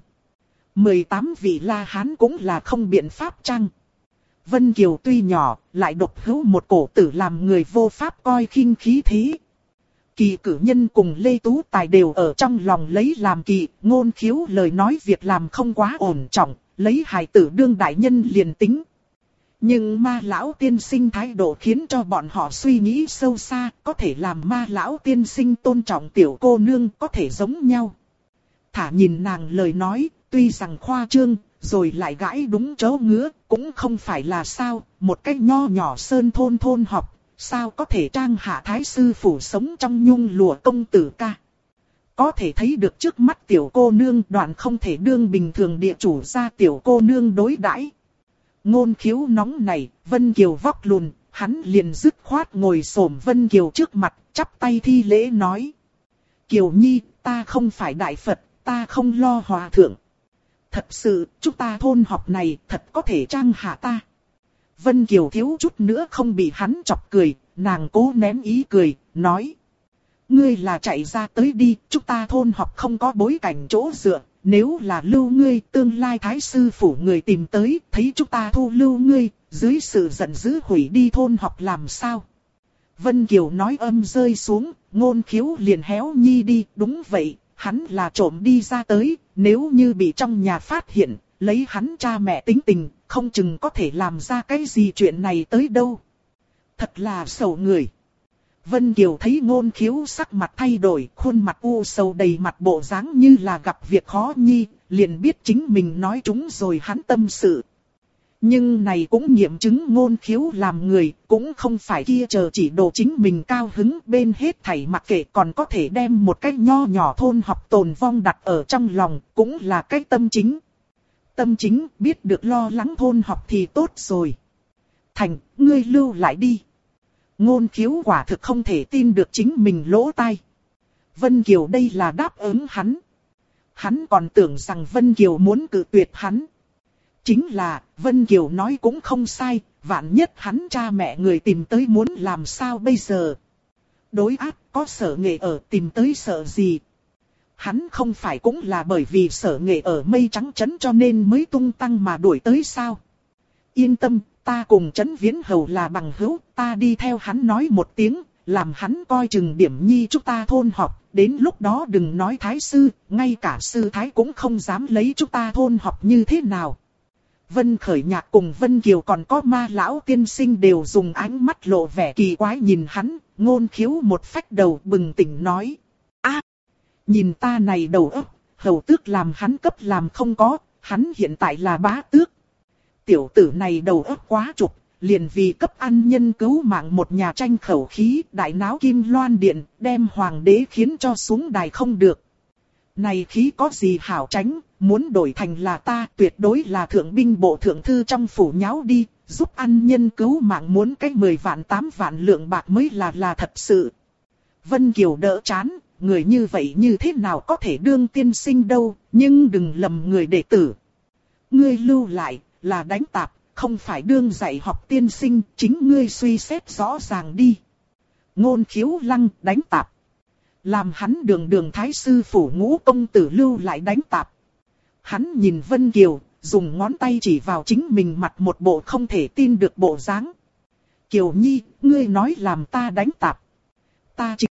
18 vị La Hán cũng là không biện pháp trang. Vân Kiều tuy nhỏ, lại độc hữu một cổ tử làm người vô pháp coi khinh khí thế. Kỳ cử nhân cùng Lê Tú Tài đều ở trong lòng lấy làm kỳ, Ngôn Khiếu lời nói việc làm không quá ổn trọng, lấy hài tử đương đại nhân liền tính. Nhưng Ma lão tiên sinh thái độ khiến cho bọn họ suy nghĩ sâu xa, có thể làm Ma lão tiên sinh tôn trọng tiểu cô nương có thể giống nhau. Thả nhìn nàng lời nói, tuy rằng khoa trương, rồi lại gãi đúng chỗ ngứa, cũng không phải là sao, một cách nho nhỏ sơn thôn học, sao có thể trang hạ thái sư phủ sống trong nhung lụa công tử ca. Có thể thấy được trước mắt tiểu cô nương đoạn không thể đương bình thường địa chủ ra tiểu cô nương đối đãi. Ngôn Khiếu nóng này, Vân Kiều vóc lùn, hắn liền dứt khoát ngồi xổm Vân Kiều trước mặt, chắp tay thi lễ nói. Kiều Nhi, ta không phải đại Phật, ta không lo hòa thượng. Thật sự, chúng ta thôn học này thật có thể trang hạ ta. Vân Kiều thiếu chút nữa không bị hắn chọc cười, nàng cố nén ý cười, nói. Ngươi là chạy ra tới đi, chúng ta thôn học không có bối cảnh chỗ dựa. Nếu là lưu ngươi, tương lai thái sư phủ người tìm tới, thấy chúng ta thu lưu ngươi, dưới sự giận dữ hủy đi thôn học làm sao? Vân Kiều nói âm rơi xuống, Ngôn Khiếu liền héo nhi đi, đúng vậy, hắn là trộm đi ra tới, nếu như bị trong nhà phát hiện, lấy hắn cha mẹ tính tình, không chừng có thể làm ra cái gì chuyện này tới đâu. Thật là sầu người. Vân Kiều thấy Ngôn Khiếu sắc mặt thay đổi, khuôn mặt u sầu đầy mặt bộ dáng như là gặp việc khó nhi, liền biết chính mình nói trúng rồi hắn tâm sự. Nhưng này cũng nghiệm chứng Ngôn Khiếu làm người, cũng không phải kia chờ chỉ đồ chính mình cao hứng bên hết thảy mặc kệ còn có thể đem một cái nho nhỏ thôn học tồn vong đặt ở trong lòng, cũng là cái tâm chính. Tâm chính biết được lo lắng thôn học thì tốt rồi. Thành, ngươi lưu lại đi. Ngôn Khiếu quả thực không thể tin được chính mình lỗ tai. Vân Kiều đây là đáp ứng hắn. Hắn còn tưởng rằng Vân Kiều muốn cự tuyệt hắn. Chính là, Vân Kiều nói cũng không sai, vạn nhất hắn cha mẹ người tìm tới muốn làm sao bây giờ. Đối ác có Sở Nghệ ở tìm tới sợ gì. Hắn không phải cũng là bởi vì Sở Nghệ ở mây trắng trấn cho nên mới tung tăng mà đuổi tới sao. Yên tâm, ta cùng Trấn Viễn Hầu là bằng hữu, ta đi theo hắn nói một tiếng, làm hắn coi chừng điểm nhi chúng ta thôn học, đến lúc đó đừng nói thái sư, ngay cả sư thái cũng không dám lấy chúng ta thôn học như thế nào. Vân Khởi Nhạc cùng Vân Kiều còn có Ma lão tiên sinh đều dùng ánh mắt lộ vẻ kỳ quái nhìn hắn, Ngôn Khiếu một phách đầu bừng tỉnh nói. Nhìn ta này đầu óc, hầu tước làm hắn cấp làm không có, hắn hiện tại là bá tước. Tiểu tử này đầu óc quá trục, liền vì cấp ăn nhân cứu mạng một nhà tranh khẩu khí, đại náo Kim Loan Điện, đem hoàng đế khiến cho xuống đài không được. Này khí có gì hảo tránh, muốn đổi thành là ta, tuyệt đối là thượng binh bộ thượng thư trong phủ nháo đi, giúp ăn nhân cứu mạng muốn cái 10 vạn 8 vạn lượng bạc mới là thật sự. Vân Kiều đỡ chán, người như vậy như thế nào có thể đương tiên sinh đâu, nhưng đừng lầm người đệ tử. Ngươi lưu lại, là đánh tạp, không phải đương dạy học tiên sinh, chính ngươi suy xét rõ ràng đi. Ngôn Khiếu Lăng đánh tạp. Làm hắn đường đường thái sư phủ Ngũ công tử lưu lại đánh tạp. Hắn nhìn Vân Kiều, dùng ngón tay chỉ vào chính mình mặt một bộ không thể tin được bộ dáng. Kiều Nhi, ngươi nói làm ta đánh tạp. Ta chính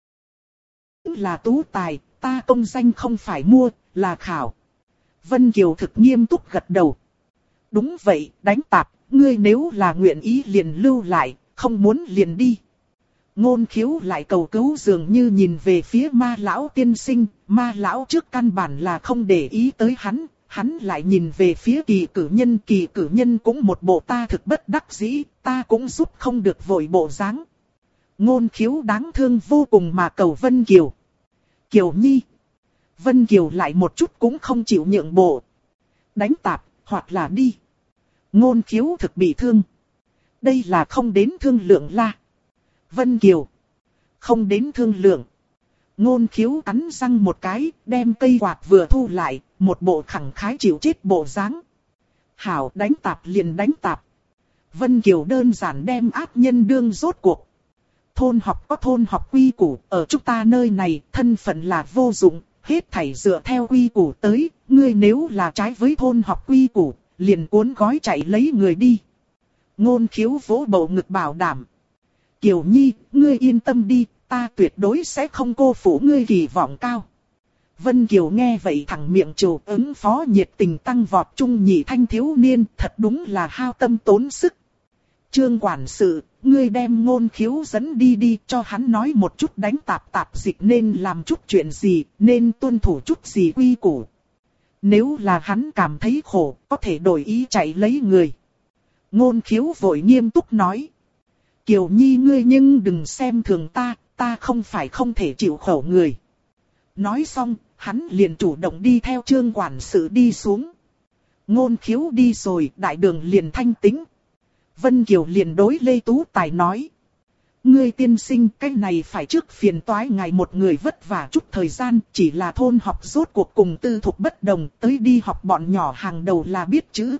là tú tài, ta công danh không phải mua, là khảo. Vân Kiều thực nghiêm túc gật đầu. Đúng vậy, đánh tạp, ngươi nếu là nguyện ý liền lưu lại, không muốn liền đi. Ngôn Khiếu lại cầu cứu dường như nhìn về phía Ma lão tiên sinh, Ma lão trước căn bản là không để ý tới hắn, hắn lại nhìn về phía Kỳ cử nhân cũng một bộ ta thực bất đắc dĩ, ta cũng giúp không được vội bộ dáng. Ngôn Khiếu đáng thương vô cùng mà cầu Vân Kiều. Kiều Nhi. Vân Kiều lại một chút cũng không chịu nhượng bộ. Đánh tạp, hoặc là đi. Ngôn Khiếu thực bị thương. Đây là không đến thương lượng la. Vân Kiều. Không đến thương lượng. Ngôn Khiếu cắn răng một cái, đem cây quạt vừa thu lại, một bộ khẳng khái chịu chết bộ dáng. Hảo, đánh tạp liền đánh tạp. Vân Kiều đơn giản đem ác nhân đương rốt cuộc. Thôn học có thôn học quy củ, ở chúng ta nơi này, thân phận là vô dụng, hết thảy dựa theo quy củ tới, ngươi nếu là trái với thôn học quy củ, liền cuốn gói chạy lấy người đi. Ngôn Khiếu vỗ bầu ngực bảo đảm. Kiều Nhi, ngươi yên tâm đi, ta tuyệt đối sẽ không cô phụ ngươi kỳ vọng cao. Vân Kiều nghe vậy thẳng miệng trồ ứng phó nhiệt tình tăng vọt trung nhị thanh thiếu niên, thật đúng là hao tâm tốn sức. Trương quản sự, ngươi đem Ngôn Khiếu dẫn đi cho hắn nói một chút đánh tạp dịch nên làm chút chuyện gì, nên tuân thủ chút gì quy củ. Nếu là hắn cảm thấy khổ, có thể đổi ý chạy lấy người. Ngôn Khiếu vội nghiêm túc nói. Kiều Nhi ngươi nhưng đừng xem thường ta không phải không thể chịu khổ người. Nói xong, hắn liền chủ động đi theo Trương quản sự đi xuống. Ngôn Khiếu đi rồi, đại đường liền thanh tĩnh. Vân Kiều liền đối Lê Tú Tài nói. Ngươi tiên sinh, cái này phải trước phiền toái ngài một người vất vả chút thời gian, chỉ là thôn học rốt cuộc cùng tư thục bất đồng, tới đi học bọn nhỏ hàng đầu là biết chữ.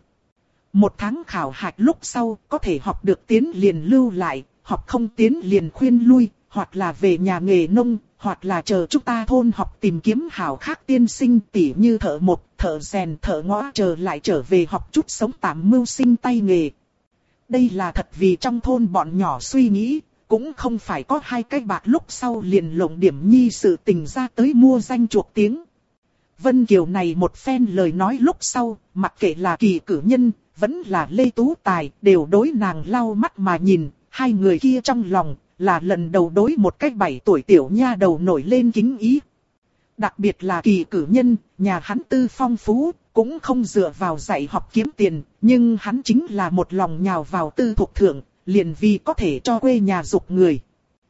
1 tháng khảo hạch lúc sau, có thể học được tiến liền lưu lại, học không tiến liền khuyên lui, hoặc là về nhà nghề nông, hoặc là chờ chúng ta thôn học tìm kiếm hảo khác tiên sinh tỉ như thợ mộc, thợ rèn, thợ ngõ trở lại trở về học chút sống tạm mưu sinh tay nghề. Đây là thật vì trong thôn bọn nhỏ suy nghĩ, cũng không phải có 2 cái bạc lúc sau liền lộng điểm nhi sự tình ra tới mua danh chuộc tiếng. Vân Kiều này một phen lời nói lúc sau, mặc kệ là Kỳ cử nhân, vẫn là Lê Tú Tài, đều đối nàng lau mắt mà nhìn, hai người kia trong lòng, là lần đầu đối một cái 7 tuổi tiểu nha đầu nổi lên kính ý. Đặc biệt là Kỳ cử nhân, nhà hắn tư phong phú, cũng không dựa vào dạy học kiếm tiền, nhưng hắn chính là một lòng nhào vào tư thục thượng, liền vì có thể cho quê nhà dục người.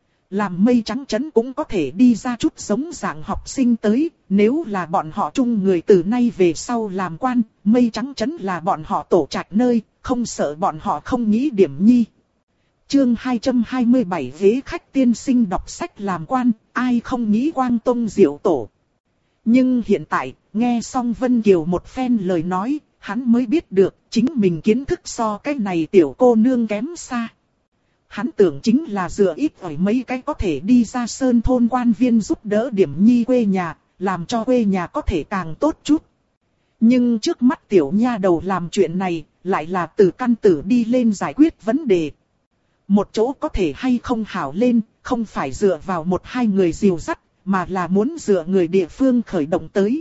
Làm mây trắng trấn cũng có thể đi ra chút giống dạng học sinh tới, nếu là bọn họ chung người từ nay về sau làm quan, mây trắng trấn là bọn họ tổ trạch nơi, không sợ bọn họ không nghĩ điểm nhi. Chương 227 ghế khách tiên sinh đọc sách làm quan, ai không nghĩ Quang Tông diệu tổ. Nhưng hiện tại, nghe xong Vân Kiều một phen lời nói, hắn mới biết được chính mình kiến thức so cái này tiểu cô nương kém xa. Hắn tưởng chính là dựa ít ỏi mấy cái có thể đi ra sơn thôn quan viên giúp đỡ điểm nhi quê nhà, làm cho quê nhà có thể càng tốt chút. Nhưng trước mắt tiểu nha đầu làm chuyện này, lại là từ căn tử đi lên giải quyết vấn đề. Một chỗ có thể hay không hảo lên, không phải dựa vào 1-2 người dìu dắt, mà là muốn dựa người địa phương khởi động tới.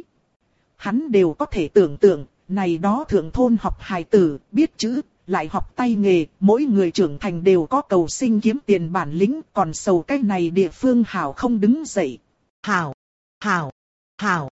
Hắn đều có thể tưởng tượng, này đó thượng thôn học hài tử, biết chữ, lại học tay nghề, mỗi người trưởng thành đều có cầu sinh kiếm tiền bản lĩnh, còn sầu cái này địa phương hảo không đứng dậy. Hảo, hảo, hảo.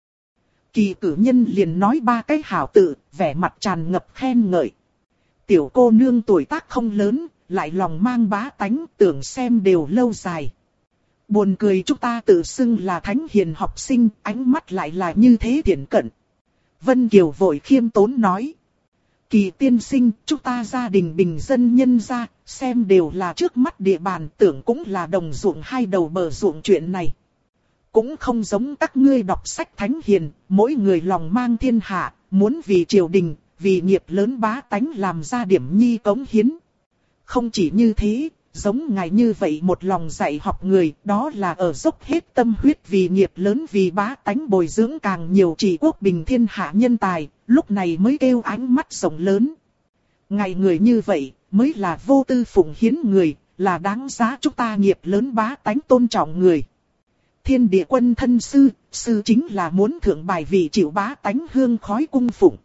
Kỳ cử nhân liền nói 3 cái hảo tự, vẻ mặt tràn ngập khen ngợi. Tiểu cô nương tuổi tác không lớn, lại lòng mang bá tánh, tưởng xem đều lâu dài. Buồn cười chúng ta tự xưng là thánh hiền học sinh, ánh mắt lại là như thế thiện cận. Vân Kiều vội khiêm tốn nói. Kỳ tiên sinh, chúng ta gia đình bình dân nhân gia, xem đều là trước mắt địa bàn, tưởng cũng là đồng ruộng 2 đầu bờ ruộng chuyện này. Cũng không giống các ngươi đọc sách thánh hiền, mỗi người lòng mang thiên hạ, muốn vì triều đình, vì nghiệp lớn bá tánh làm ra điểm nhi cống hiến. Không chỉ như thế, giống ngài như vậy một lòng dạy học người, đó là ở dốc hết tâm huyết vì nghiệp lớn vì bá tánh bồi dưỡng càng nhiều trị quốc bình thiên hạ nhân tài, lúc này mới kêu ánh mắt rộng lớn. Ngài người như vậy, mới là vô tư phụng hiến người, là đáng giá chúng ta nghiệp lớn bá tánh tôn trọng người. Thiên địa quân thân sư, sư chính là muốn thượng bài vị chịu bá tánh hương khói cung phụng.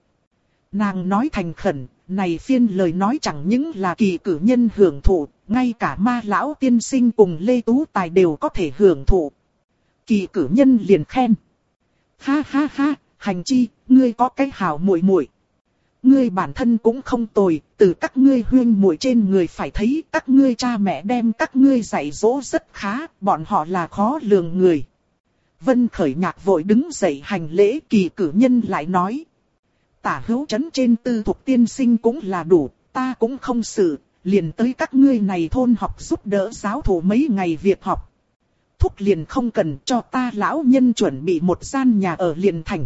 Nàng nói thành khẩn, này phiên lời nói chẳng những là kỳ cử nhân hưởng thụ, ngay cả Ma lão tiên sinh cùng Lê Tú Tài đều có thể hưởng thụ. Kỳ cử nhân liền khen. Ha ha ha, hành chi, ngươi có cái hảo muội muội. Ngươi bản thân cũng không tồi, từ các ngươi huynh muội trên người phải thấy các ngươi cha mẹ đem các ngươi dạy dỗ rất khá, bọn họ là khó lường người. Vân Khởi Nhạc vội đứng dậy hành lễ, kỳ cử nhân lại nói. Tả hữu trấn trên Tư Thục tiên sinh cũng là đủ, ta cũng không sự, liền tới các ngươi này thôn học giúp đỡ giáo thụ mấy ngày việc học. Thúc liền không cần, cho ta lão nhân chuẩn bị một gian nhà ở liền thành.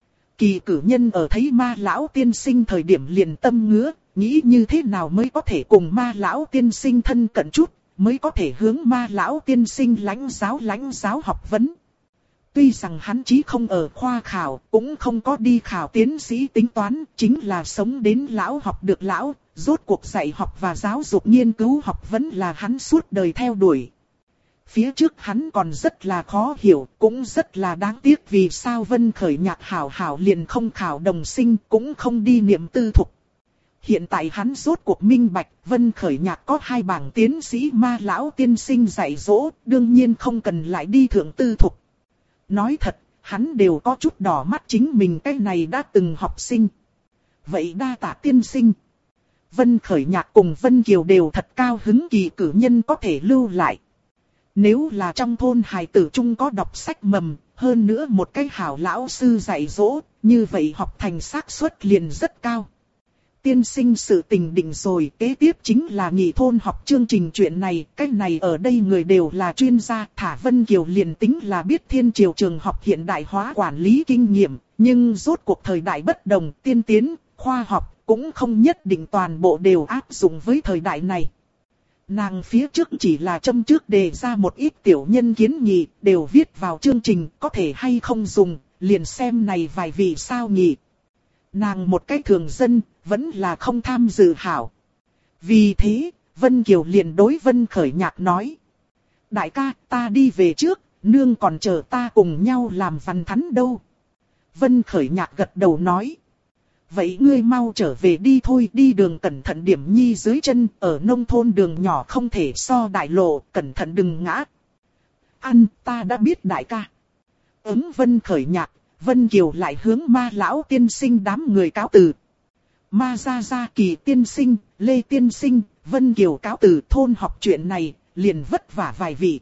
Kỳ cử nhân ở thấy Ma lão tiên sinh thời điểm liền tâm ngứa, nghĩ như thế nào mới có thể cùng Ma lão tiên sinh thân cận chút, mới có thể hướng Ma lão tiên sinh lãnh giáo học vấn. Tuy rằng hắn chí không ở khoa khảo, cũng không có đi khảo tiến sĩ tính toán, chính là sống đến lão học được lão, rốt cuộc dạy học và giáo dục nghiên cứu học vẫn là hắn suốt đời theo đuổi. Phía trước hắn còn rất là khó hiểu, cũng rất là đáng tiếc vì sao Vân Khởi Nhạc hảo liền không khảo đồng sinh, cũng không đi niệm tư thục. Hiện tại hắn rốt cuộc minh bạch, Vân Khởi Nhạc có 2 bảng tiến sĩ Ma lão tiên sinh dạy dỗ, đương nhiên không cần lại đi thượng tư thục. Nói thật, hắn đều có chút đỏ mắt chính mình cái này đã từng học sinh. Vậy đa tạ tiên sinh. Vân Khởi Nhạc cùng Vân Kiều đều thật cao hứng kỳ cử nhân có thể lưu lại. Nếu là trong thôn hài tử chung có đọc sách mầm, hơn nữa một cái hảo lão sư dạy dỗ, như vậy học thành xác suất liền rất cao. Tiên sinh sự tình định rồi, kế tiếp chính là nghị thôn học chương trình chuyện này, cái này ở đây người đều là chuyên gia, thả Vân Kiều liền tính là biết thiên triều trường học hiện đại hóa quản lý kinh nghiệm, nhưng rốt cuộc thời đại bất đồng, tiên tiến, khoa học cũng không nhất định toàn bộ đều áp dụng với thời đại này. Nàng phía trước chỉ là châm trước đề ra một ít tiểu nhân kiến nghị, đều viết vào chương trình, có thể hay không dùng, liền xem này vài vị sao nhỉ. Nàng một cái thường dân, vẫn là không tham dự hảo. Vì thế, Vân Kiều liền đối Vân Khởi Nhạc nói. Đại ca, ta đi về trước, nương còn chờ ta cùng nhau làm văn thắn đâu. Vân Khởi Nhạc gật đầu nói. Vậy ngươi mau trở về đi thôi, đi đường cẩn thận điểm nhi dưới chân, ở nông thôn đường nhỏ không thể so đại lộ, cẩn thận đừng ngã. Ăn, ta đã biết đại ca. Ứng Vân Khởi Nhạc, Vân Kiều lại hướng Ma lão tiên sinh đám người cáo từ. Ma gia Kỳ tiên sinh, Lê tiên sinh, Vân Kiều cáo từ thôn học chuyện này, liền vất vả vài vị.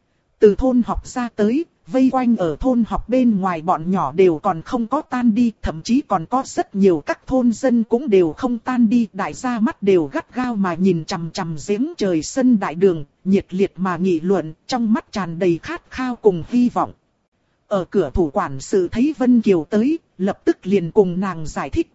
Từ thôn học ra tới, vây quanh ở thôn học bên ngoài bọn nhỏ đều còn không có tan đi, thậm chí còn có rất nhiều các thôn dân cũng đều không tan đi, đại gia mắt đều gắt gao mà nhìn chằm chằm giếng trời sân đại đường, nhiệt liệt mà nghị luận, trong mắt tràn đầy khát khao cùng hy vọng. Ở cửa thủ quản sự thấy Vân Kiều tới, lập tức liền cùng nàng giải thích.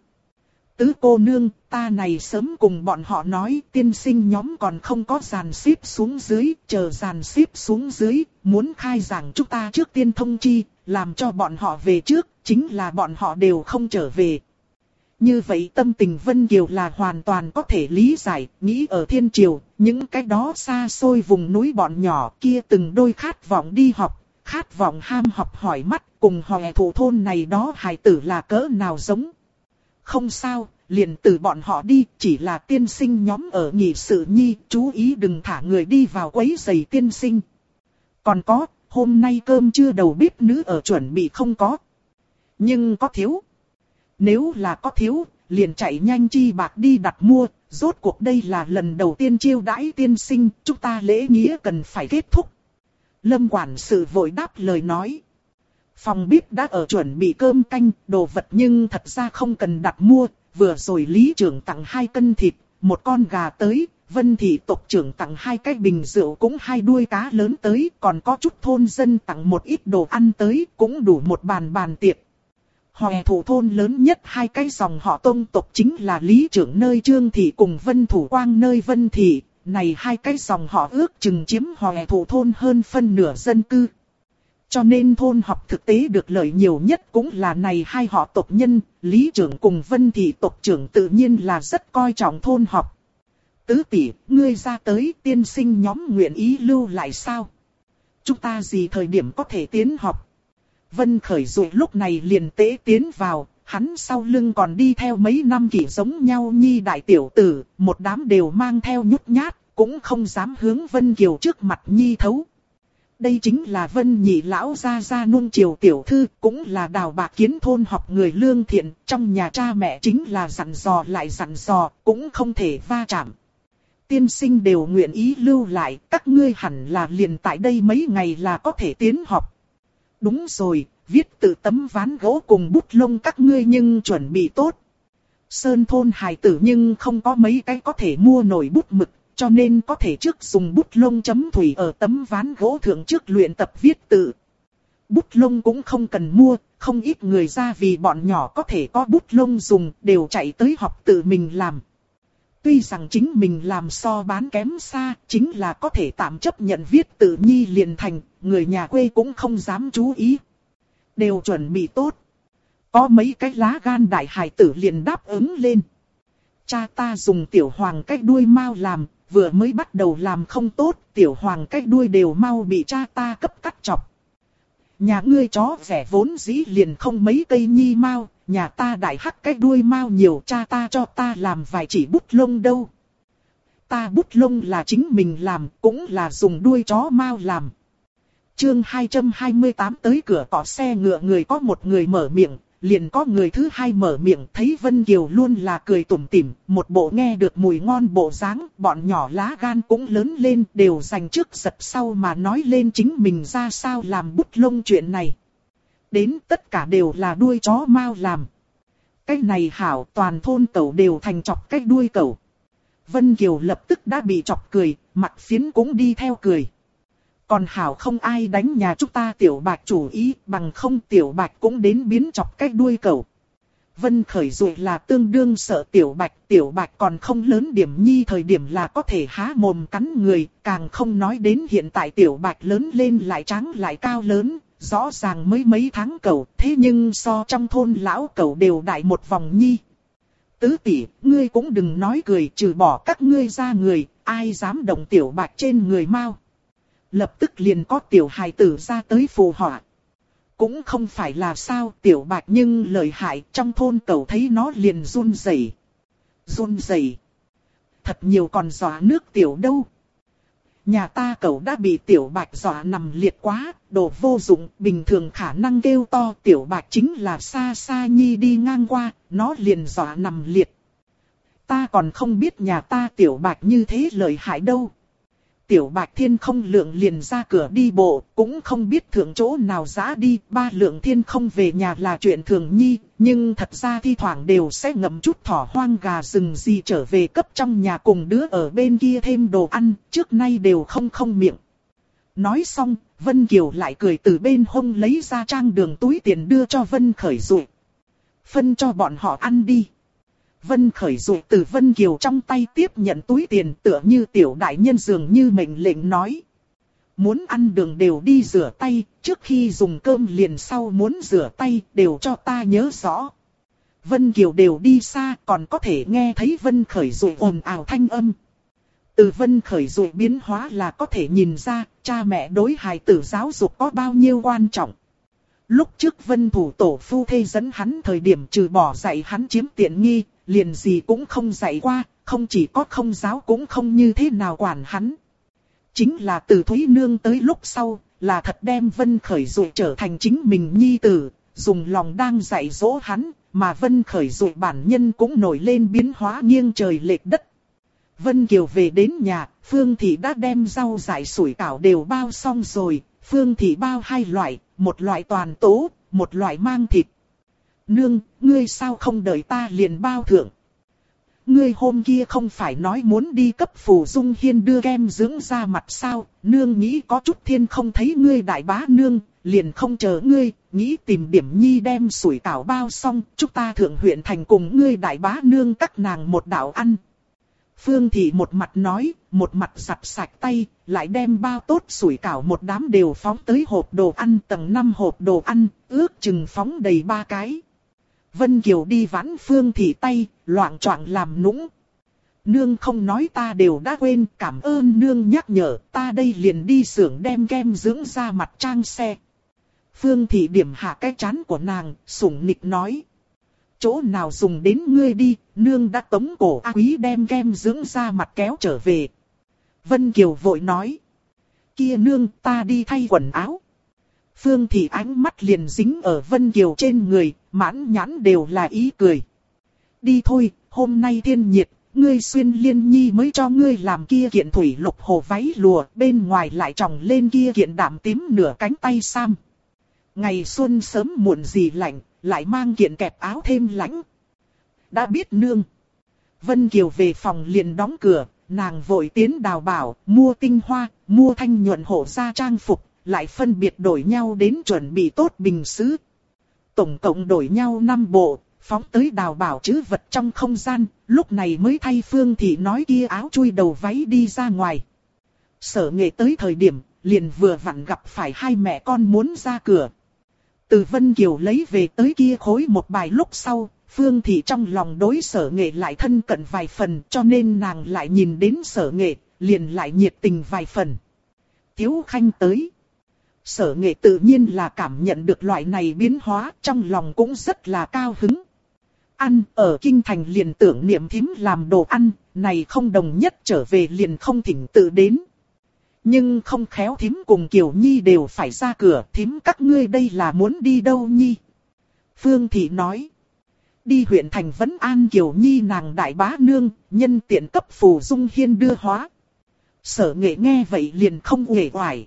Tứ cô nương, ta này sớm cùng bọn họ nói, tiên sinh nhóm còn không có dàn xếp xuống dưới, chờ dàn xếp xuống dưới, muốn khai giảng chúng ta trước tiên thông chi, làm cho bọn họ về trước, chính là bọn họ đều không trở về. Như vậy tâm tình Vân Kiều là hoàn toàn có thể lý giải, nghĩ ở thiên triều, những cái đó xa xôi vùng núi bọn nhỏ kia từng đôi khát vọng đi học, khát vọng ham học hỏi mắt, cùng hòe thủ thôn này đó hài tử là cỡ nào giống. Không sao, liền từ bọn họ đi, chỉ là tiên sinh nhóm ở nghị sự nhi, chú ý đừng thả người đi vào quấy rầy tiên sinh. Còn có, hôm nay cơm trưa đầu bếp nữ ở chuẩn bị không có. Nhưng có thiếu. Nếu là có thiếu, liền chạy nhanh chi bạc đi đặt mua, rốt cuộc đây là lần đầu tiên chiêu đãi tiên sinh, chúng ta lễ nghĩa cần phải kết thúc. Lâm quản sự vội đáp lời nói. Phòng bếp đã ở chuẩn bị cơm canh, đồ vật nhưng thật ra không cần đặt mua. Vừa rồi lý trưởng tặng 2 cân thịt, 1 con gà tới, Vân thị tộc trưởng tặng 2 cái bình rượu cũng 2 đuôi cá lớn tới, còn có chút thôn dân tặng một ít đồ ăn tới, cũng đủ một bàn tiệc. Hòe Thủ thôn lớn nhất hai cái dòng họ tông tộc chính là Lý Trưởng nơi Trương Thị cùng Vân Thủ Quang nơi Vân Thị. Này hai cái dòng họ ước chừng chiếm Hòe Thủ thôn hơn phân nửa dân cư. Cho nên thôn học thực tế được lợi nhiều nhất cũng là này hai họ tộc nhân, Lý Trưởng cùng Vân Thị tộc trưởng tự nhiên là rất coi trọng thôn học. Tứ tỷ, ngươi ra tới tiên sinh nhóm nguyện ý lưu lại sao? Chúng ta gì thời điểm có thể tiến học? Vân Khởi Dụ lúc này liền tế tiến vào, hắn sau lưng còn đi theo mấy năm kỷ giống nhau nhi đại tiểu tử, một đám đều mang theo nhút nhát, cũng không dám hướng Vân Kiều trước mặt nhi thấu. Đây chính là Vân Nhị lão gia nuông chiều tiểu thư, cũng là Đào Bạc Kiến thôn học người lương thiện, trong nhà cha mẹ chính là dặn dò lại dặn dò, cũng không thể va chạm. Tiên sinh đều nguyện ý lưu lại, các ngươi hẳn là liền tại đây mấy ngày là có thể tiến học. Đúng rồi, viết tự tấm ván gỗ cùng bút lông các ngươi nhưng chuẩn bị tốt. Sơn thôn hài tử nhưng không có mấy cái có thể mua nổi bút mực, cho nên có thể trước dùng bút lông chấm thủy ở tấm ván gỗ thượng trước luyện tập viết tự. Bút lông cũng không cần mua, không ít người ra vì bọn nhỏ có thể có bút lông dùng đều chạy tới học tự mình làm. Tuy rằng chính mình làm so bán kém xa, chính là có thể tạm chấp nhận viết tự nhi liền thành, người nhà quê cũng không dám chú ý. Đều chuẩn bị tốt. Có mấy cái lá gan đại hài tử liền đáp ứng lên. Cha ta dùng tiểu hoàng cái đuôi mao làm, vừa mới bắt đầu làm không tốt, tiểu hoàng cái đuôi đều mau bị cha ta cấp cắt chọc. Nhà ngươi chó vẻ vốn dĩ liền không mấy cây nhi mao, nhà ta đại hắc cái đuôi mao nhiều, cha ta cho ta làm vài chỉ bút lông đâu. Ta bút lông là chính mình làm, cũng là dùng đuôi chó mao làm. Chương 228 tới cửa cỏ xe ngựa người có một người mở miệng, liền có người thứ hai mở miệng, thấy Vân Kiều luôn là cười tủm tỉm, một bộ nghe được mùi ngon bộ dáng, bọn nhỏ lá gan cũng lớn lên, đều dành trước giật sau mà nói lên chính mình ra sao làm bút lông chuyện này. Đến tất cả đều là đuôi chó mao làm. Cái này hảo, toàn thôn cẩu đều thành chọc cái đuôi cẩu. Vân Kiều lập tức đã bị chọc cười, mặt phiến cũng đi theo cười. Còn hảo không ai đánh nhà chúng ta Tiểu Bạch chủ ý, bằng không Tiểu Bạch cũng đến biến chọc cái đuôi cẩu. Vân Khởi Dụ là tương đương sợ Tiểu Bạch còn không lớn điểm nhi thời điểm là có thể há mồm cắn người, càng không nói đến hiện tại Tiểu Bạch lớn lên lại trắng lại cao lớn, rõ ràng mới mấy tháng cẩu, thế nhưng so trong thôn lão cẩu đều đại một vòng nhi. Tứ tỷ, ngươi cũng đừng nói cười, trừ bỏ các ngươi ra người, ai dám động Tiểu Bạch trên người mau. Lập tức liền có tiểu hài tử ra tới phù họa. Cũng không phải là sao Tiểu Bạch nhưng lợi hại, trong thôn cẩu thấy nó liền run rẩy. Run rẩy. Thật nhiều còn dọa nước tiểu đâu. Nhà ta cẩu đã bị Tiểu Bạch dọa nằm liệt quá, đồ vô dụng, bình thường khả năng kêu to Tiểu Bạch chính là xa xa nhi đi ngang qua, nó liền dọa nằm liệt. Ta còn không biết nhà ta Tiểu Bạch như thế lợi hại đâu. Tiểu Bạch Thiên không lượng liền ra cửa đi bộ, cũng không biết thượng chỗ nào dã đi, ba lượng thiên không về nhà là chuyện thường nhi, nhưng thật ra thi thoảng đều sẽ ngậm chút thỏ hoang gà rừng gì trở về cấp trong nhà cùng đứa ở bên kia thêm đồ ăn, trước nay đều không miệng. Nói xong, Vân Kiều lại cười từ bên hông lấy ra trang đường túi tiền đưa cho Vân Khởi Dụ. Phân cho bọn họ ăn đi. Vân Khởi Dụ từ Vân Kiều trong tay tiếp nhận túi tiền tựa như tiểu đại nhân dường như mệnh lệnh nói. Muốn ăn đường đều đi rửa tay, trước khi dùng cơm liền sau muốn rửa tay đều cho ta nhớ rõ. Vân Kiều đều đi xa còn có thể nghe thấy Vân Khởi Dụ ồn ào thanh âm. Từ Vân Khởi Dụ biến hóa là có thể nhìn ra cha mẹ đối hài tử giáo dục có bao nhiêu quan trọng. Lúc trước Vân Thủ tổ phu thê dẫn hắn thời điểm trừ bỏ dạy hắn chiếm tiện nghi, liền gì cũng không dạy qua, không chỉ có không giáo cũng không như thế nào quản hắn. Chính là từ Thúy Nương tới lúc sau, là thật đem Vân Khởi Dụ trở thành chính mình nhi tử, dùng lòng đang dạy dỗ hắn, mà Vân Khởi Dụ bản nhân cũng nổi lên biến hóa nghiêng trời lệch đất. Vân Kiều về đến nhà, Phương Thị đã đem rau dại sủi cảo đều bao xong rồi, Phương Thị bao hai loại, một loại toàn tố, một loại mang thịt. Nương, ngươi sao không đợi ta liền bao thượng? ngươi hôm kia không phải nói muốn đi cấp Phù Dung Hiên đưa kem dưỡng da mặt sao, nương nghĩ có chút thiên không thấy ngươi đại bá nương, liền không chờ ngươi, nghĩ tìm điểm nhi đem sủi cảo bao xong, chúng ta thượng huyện thành cùng ngươi đại bá nương các nàng một đạo ăn. Phương Thị một mặt nói, một mặt giặt sạch tay, lại đem bao tốt sủi cảo một đám đều phóng tới hộp đồ ăn tầng 5 hộp đồ ăn, ước chừng phóng đầy 3 cái. Vân Kiều đi vãn Phương Thị tay, loạng choạng làm nũng. Nương không nói ta đều đã quên, cảm ơn nương nhắc nhở, ta đây liền đi xưởng đem kem dưỡng da mặt trang xe. Phương Thị điểm hạ cái chán của nàng, sủng nịch nói. Chỗ nào dùng đến ngươi đi, nương đã tống cổ A Quý đem kem dưỡng da mặt kéo trở về. Vân Kiều vội nói. Kia nương, ta đi thay quần áo. Phương Thị ánh mắt liền dính ở Vân Kiều trên người, mãn nhãn đều là ý cười. Đi thôi, hôm nay thiên nhiệt, ngươi Xuyên Liên Nhi mới cho ngươi làm kia kiện thủy lục hồ váy lụa, bên ngoài lại tròng lên kia kiện đạm tím nửa cánh tay sam. Ngày xuân sớm muộn gì lạnh, lại mang kiện kẹp áo thêm lãnh. Đã biết nương. Vân Kiều về phòng liền đóng cửa, nàng vội tiến đào bảo, mua tinh hoa, mua thanh nhuận hộ gia trang phục, lại phân biệt đổi nhau đến chuẩn bị tốt bình sứ. Tổng cộng đổi nhau 5 bộ, phóng tới đào bảo trữ vật trong không gian, lúc này mới thay Phương Thị nói kia áo chui đầu váy đi ra ngoài. Sở Nghệ tới thời điểm, liền vừa vặn gặp phải hai mẹ con muốn ra cửa. Từ Vân Kiều lấy về tới kia khối một bài lúc sau, Phương Thị trong lòng đối Sở Nghệ lại thân cận vài phần, cho nên nàng lại nhìn đến Sở Nghệ, liền lại nhiệt tình vài phần. Tiếu Khanh tới. Sở Nghệ tự nhiên là cảm nhận được loại này biến hóa, trong lòng cũng rất là cao hứng. Ăn ở kinh thành liền tưởng niệm thím làm đồ ăn, này không đồng nhất trở về liền không thỉnh tự đến. Nhưng không khéo thím cùng Kiều Nhi đều phải ra cửa, thím các ngươi đây là muốn đi đâu Nhi? Phương Thị nói. Đi huyện thành Vấn An Kiều Nhi nàng đại bá nương, nhân tiện cấp Phù Dung Hiên đưa hóa. Sở Nghệ nghe vậy liền không uể oải.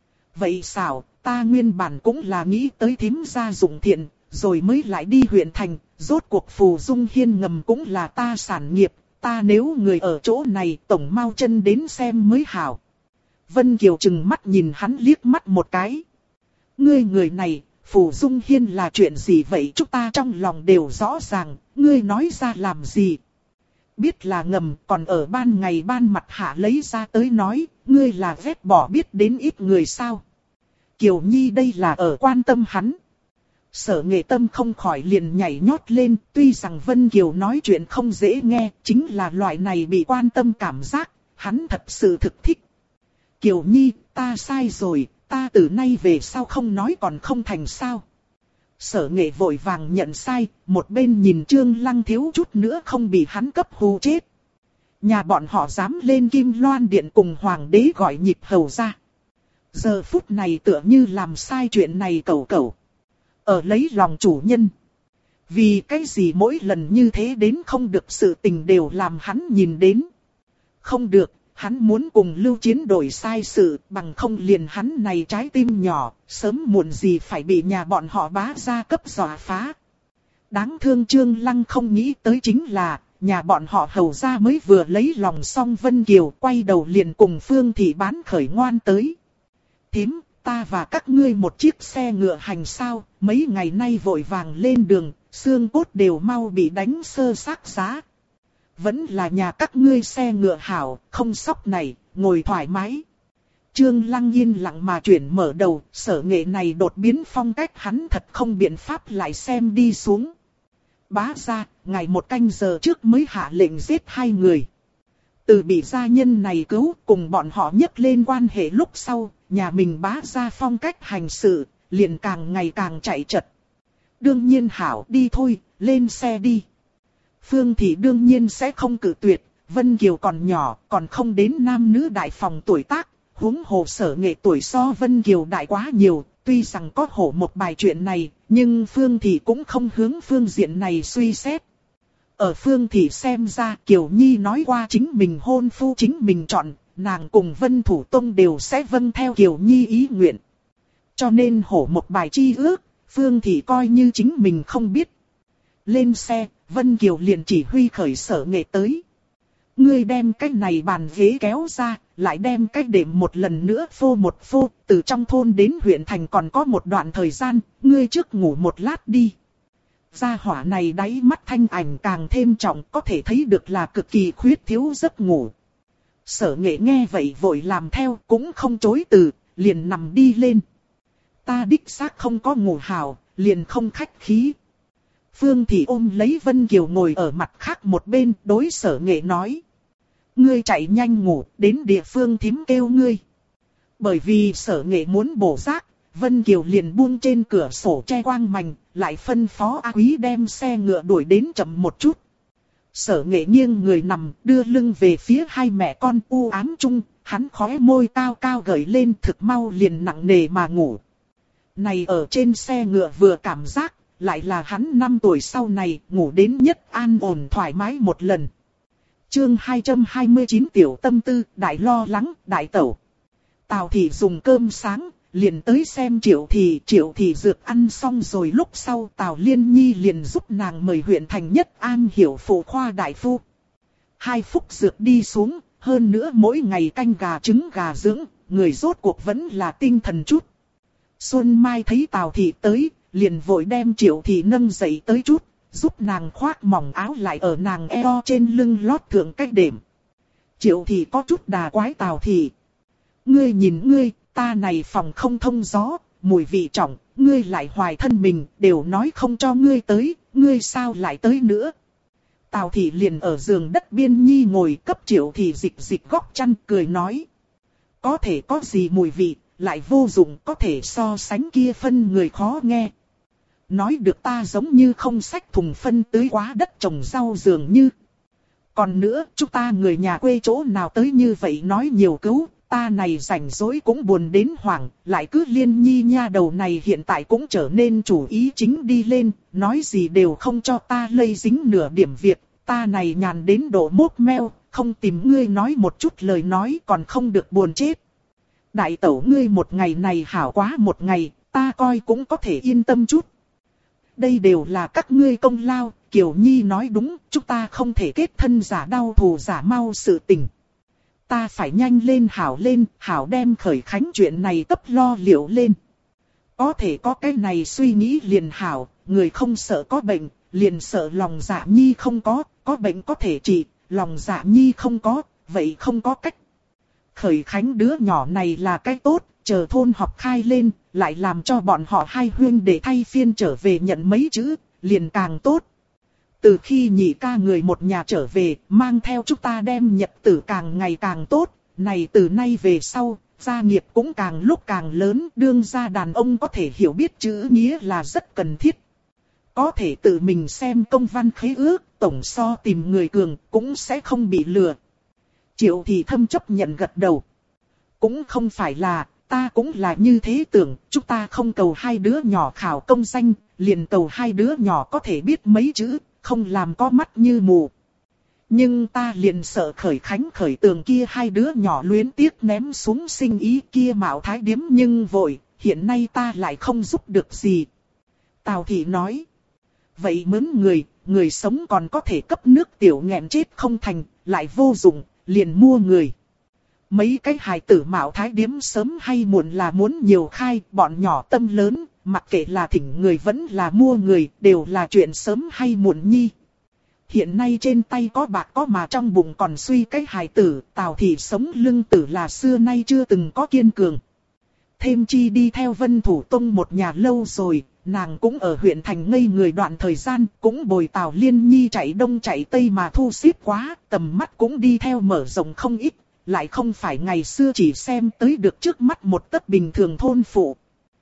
Vậy sao, ta nguyên bản cũng là nghĩ tới thím gia dụng thiện, rồi mới lại đi huyện thành, rốt cuộc Phù Dung Hiên ngầm cũng là ta sản nghiệp, ta nếu người ở chỗ này tổng mau chân đến xem mới hảo. Vân Kiều chừng mắt nhìn hắn liếc mắt một cái. Ngươi người này, Phù Dung Hiên là chuyện gì vậy chúng ta trong lòng đều rõ ràng, ngươi nói ra làm gì? Biết là ngầm, còn ở ban ngày ban mặt hạ lấy ra tới nói, ngươi là vét bỏ biết đến ít người sao? Kiều Nhi đây là ở quan tâm hắn. Sở Nghệ tâm không khỏi liền nhảy nhót lên, tuy rằng Vân Kiều nói chuyện không dễ nghe, chính là loại này bị quan tâm cảm giác, hắn thật sự thực thích. Kiều Nhi, ta sai rồi, ta từ nay về sau không nói còn không thành sao. Sở Nghệ vội vàng nhận sai, một bên nhìn Trương Lăng thiếu chút nữa không bị hắn cấp hù chết. Nhà bọn họ dám lên Kim Loan Điện cùng Hoàng đế gọi nhịp hầu ra. Giờ phút này tựa như làm sai chuyện này cẩu cẩu. Ở lấy lòng chủ nhân. Vì cái gì mỗi lần như thế đến không được sự tình đều làm hắn nhìn đến. Không được, hắn muốn cùng Lưu Chiến đổi sai sự, bằng không liền hắn này trái tim nhỏ, sớm muộn gì phải bị nhà bọn họ bá gia cấp dọa phá. Đáng thương Trương Lăng không nghĩ tới chính là, nhà bọn họ hầu gia mới vừa lấy lòng xong Vân Kiều, quay đầu liền cùng Phương Thị bán khởi ngoan tới. Thím, ta và các ngươi một chiếc xe ngựa hành sao, mấy ngày nay vội vàng lên đường, xương cốt đều mau bị đánh sơ xác giá. Vẫn là nhà các ngươi xe ngựa hảo, không sóc này, ngồi thoải mái. Trương Lăng yên lặng mà chuyển mở đầu, Sở Nghệ này đột biến phong cách hắn thật không biện pháp lại xem đi xuống. Bá gia, ngày một canh giờ trước mới hạ lệnh giết 2 người. Từ bị gia nhân này cứu cùng bọn họ nhấc lên quan hệ lúc sau, nhà mình bá gia phong cách hành sự, liền càng ngày càng chạy chật. Đương nhiên hảo đi thôi, lên xe đi. Phương Thị đương nhiên sẽ không cự tuyệt, Vân Kiều còn nhỏ, còn không đến nam nữ đại phòng tuổi tác, huống hồ Sở Nghệ tuổi so Vân Kiều đại quá nhiều, tuy rằng có hổ một bài chuyện này, nhưng Phương Thị cũng không hướng phương diện này suy xét. Ở Phương Thị xem ra Kiều Nhi nói qua chính mình hôn phu chính mình chọn, nàng cùng Vân Thủ Tông đều sẽ vâng theo Kiều Nhi ý nguyện. Cho nên hổ một bài chi ước, Phương Thị coi như chính mình không biết. Lên xe, Vân Kiều liền chỉ huy khởi Sở Nghệ tới. Ngươi đem cái này bàn ghế kéo ra, lại đem cái đệm một lần nữa phô một phô, từ trong thôn đến huyện thành còn có một đoạn thời gian, ngươi trước ngủ một lát đi. Gia hỏa này đáy mắt thanh ảnh càng thêm trọng, có thể thấy được là cực kỳ khuyết thiếu giấc ngủ. Sở Nghệ nghe vậy vội làm theo, cũng không chối từ, liền nằm đi lên. Ta đích xác không có ngủ hảo, liền không khách khí. Phương Thị ôm lấy Vân Kiều ngồi ở mặt khác một bên, đối Sở Nghệ nói. Ngươi chạy nhanh ngủ, đến địa phương thím kêu ngươi. Bởi vì Sở Nghệ muốn bổ giác, Vân Kiều liền buông trên cửa sổ che quang mành, lại phân phó A Quý đem xe ngựa đuổi đến chậm một chút. Sở Nghệ nghiêng người nằm, đưa lưng về phía hai mẹ con u ám chung, hắn khóe môi cao cao gợi lên, thực mau liền nặng nề mà ngủ. Này ở trên xe ngựa vừa cảm giác, lại là hắn 5 tuổi sau này ngủ đến nhất an ổn thoải mái một lần. Chương 229 tiểu tâm tư, đại lo lắng, đại tẩu. Tào Thị dùng cơm sáng, liền tới xem Triệu Thị dược ăn xong rồi lúc sau Tào Liên Nhi liền giúp nàng mời huyện thành nhất an hiểu phụ khoa đại phu. 2 phút dược đi xuống, hơn nữa mỗi ngày canh gà trứng gà dưỡng, người rốt cuộc vẫn là tinh thần chút. Xuân Mai thấy Tào Thị tới, liền vội đem Triệu Thị nâng dậy tới chút, giúp nàng khoác mỏng áo lại ở nàng eo trên lưng lót thượng cách đệm. Triệu Thị có chút đà quái Tào Thị. Ngươi nhìn ngươi, ta này phòng không thông gió, mùi vị trọng, ngươi lại hoài thân mình, đều nói không cho ngươi tới, ngươi sao lại tới nữa. Tào Thị liền ở giường đất biên nhi ngồi cấp Triệu Thị dịch góc chăn cười nói. Có thể có gì mùi vị, lại vô dụng có thể so sánh kia phân người khó nghe. Nói được ta giống như không xách thùng phân tưới quá đất trồng rau dường như. Còn nữa, chúng ta người nhà quê chỗ nào tới như vậy nói nhiều cứu, ta này rảnh rỗi cũng buồn đến hoảng, lại cứ Liên Nhi nha đầu này hiện tại cũng trở nên chủ ý chính đi lên, nói gì đều không cho ta lây dính nửa điểm việc, ta này nhàn đến độ mốt meo, không tìm ngươi nói một chút lời nói còn không được buồn chết. Đại tẩu ngươi một ngày này hảo quá một ngày, ta coi cũng có thể yên tâm chút. Đây đều là các ngươi công lao, Kiều Nhi nói đúng, chúng ta không thể kết thân giả đau thù giả mau sự tình. Ta phải nhanh lên, hảo đem khởi khánh chuyện này cấp lo liệu lên. Có thể có cái này suy nghĩ liền hảo, người không sợ có bệnh, liền sợ lòng dạ nhi không có bệnh có thể trị, lòng dạ nhi không có, vậy không có cách. Khởi khánh đứa nhỏ này là cái tốt, chờ thôn họp khai lên, lại làm cho bọn họ hai huynh để thay phiên trở về nhận mấy chữ, liền càng tốt. Từ khi nhị ca người một nhà trở về, mang theo chúng ta đem nhật tử càng ngày càng tốt, này từ nay về sau, gia nghiệp cũng càng lúc càng lớn, đương gia đàn ông có thể hiểu biết chữ nghĩa là rất cần thiết. Có thể tự mình xem công văn khế ước, tổng so tìm người cường, cũng sẽ không bị lừa. Triệu Thị thâm chấp nhận gật đầu. Cũng không phải là, ta cũng là như thế tưởng, chúng ta không cầu hai đứa nhỏ khảo công danh, liền cầu hai đứa nhỏ có thể biết mấy chữ, không làm có mắt như mù. Nhưng ta liền sợ khởi khánh khởi tường kia hai đứa nhỏ luyến tiếc ném xuống sinh ý kia mạo thái điếm nhưng vội, hiện nay ta lại không giúp được gì. Tào Thị nói, vậy mướn người sống còn có thể cấp nước tiểu nghẹn chết không thành, lại vô dụng, liền mua người. Mấy cái hài tử mạo thái điếm sớm hay muộn là muốn nhiều khai, bọn nhỏ tâm lớn, mặc kệ là thỉnh người vẫn là mua người, đều là chuyện sớm hay muộn nhi. Hiện nay trên tay có bạc có mà trong bụng còn suy cái hài tử, Tào Thị sống lưng tử là xưa nay chưa từng có kiên cường. Thêm chi đi theo Vân Thủ Tông một nhà lâu rồi, nàng cũng ở huyện thành ngây người đoạn thời gian, cũng bồi Tào Liên Nhi chạy đông chạy tây mà thu xếp quá, tầm mắt cũng đi theo mở rộng không ít, lại không phải ngày xưa chỉ xem tới được trước mắt một tấc bình thường thôn phụ.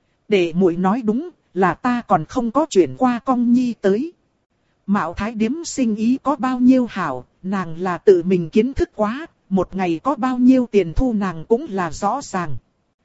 Để muội nói đúng, là ta còn không có chuyển qua Cong Nhi tới. Mạo thái điếm sinh ý có bao nhiêu hảo, nàng là tự mình kiến thức quá, một ngày có bao nhiêu tiền thu nàng cũng là rõ ràng.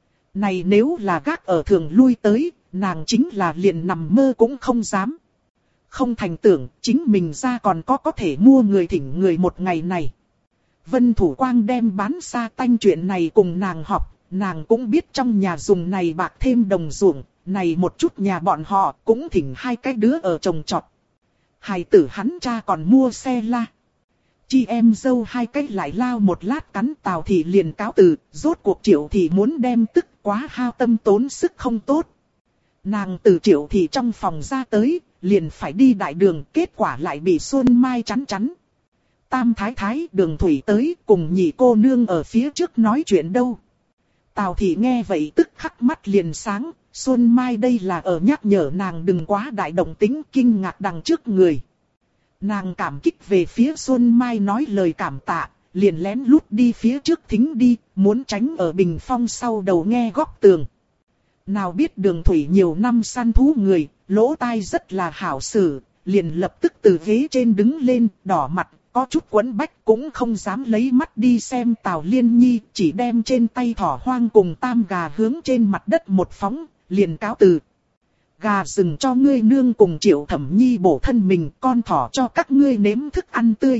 Này nếu là gác ở thường lui tới, nàng chính là liền nằm mơ cũng không dám. Không thành tưởng, chính mình ra còn có thể mua người thỉnh người một ngày này. Vân Thủ Quang đem bán sa tanh chuyện này cùng nàng học, nàng cũng biết trong nhà dùng này bạc thêm đồng ruộng, này một chút nhà bọn họ cũng thỉnh hai cái đứa ở trồng trọt. Hài tử hắn cha còn mua xe la. Chị em dâu hai cái lại lao một lát cắn Tào Thị liền cáo từ, rốt cuộc Triệu Thị muốn đem tức quá hao tâm tốn sức không tốt. Nàng từ Triệu Thị trong phòng ra tới, liền phải đi đại đường, kết quả lại bị Xuân Mai chắn chắn. Tam thái thái Đường Thủy tới cùng nhị cô nương ở phía trước nói chuyện đâu. Tào Thị nghe vậy tức khắc mắt liền sáng, Xuân Mai đây là ở nhắc nhở nàng đừng quá đại động tính kinh ngạc đằng trước người. Nàng cảm kích về phía Xuân Mai nói lời cảm tạ, liền lén lút đi phía trước thính đi, muốn tránh ở bình phong sau đầu nghe góc tường. Nào biết Đường Thủy nhiều năm săn thú người, lỗ tai rất là hảo xử, liền lập tức từ ghế trên đứng lên, đỏ mặt, có chút quẫn bách cũng không dám lấy mắt đi xem Tào Liên Nhi, chỉ đem trên tay thỏ hoang cùng tam gà hướng trên mặt đất một phóng, liền cáo từ. Gà rừng cho ngươi nương cùng Triệu Thẩm Nhi bổ thân mình, con thỏ cho các ngươi nếm thức ăn tươi.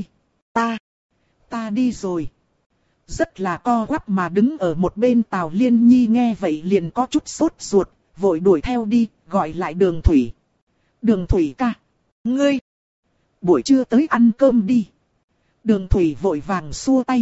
Ta đi rồi. Rất là co quắp mà đứng ở một bên Tào Liên Nhi nghe vậy liền có chút sốt ruột, vội đuổi theo đi, gọi lại Đường Thủy. Đường Thủy ca, ngươi, buổi trưa tới ăn cơm đi. Đường Thủy vội vàng xua tay.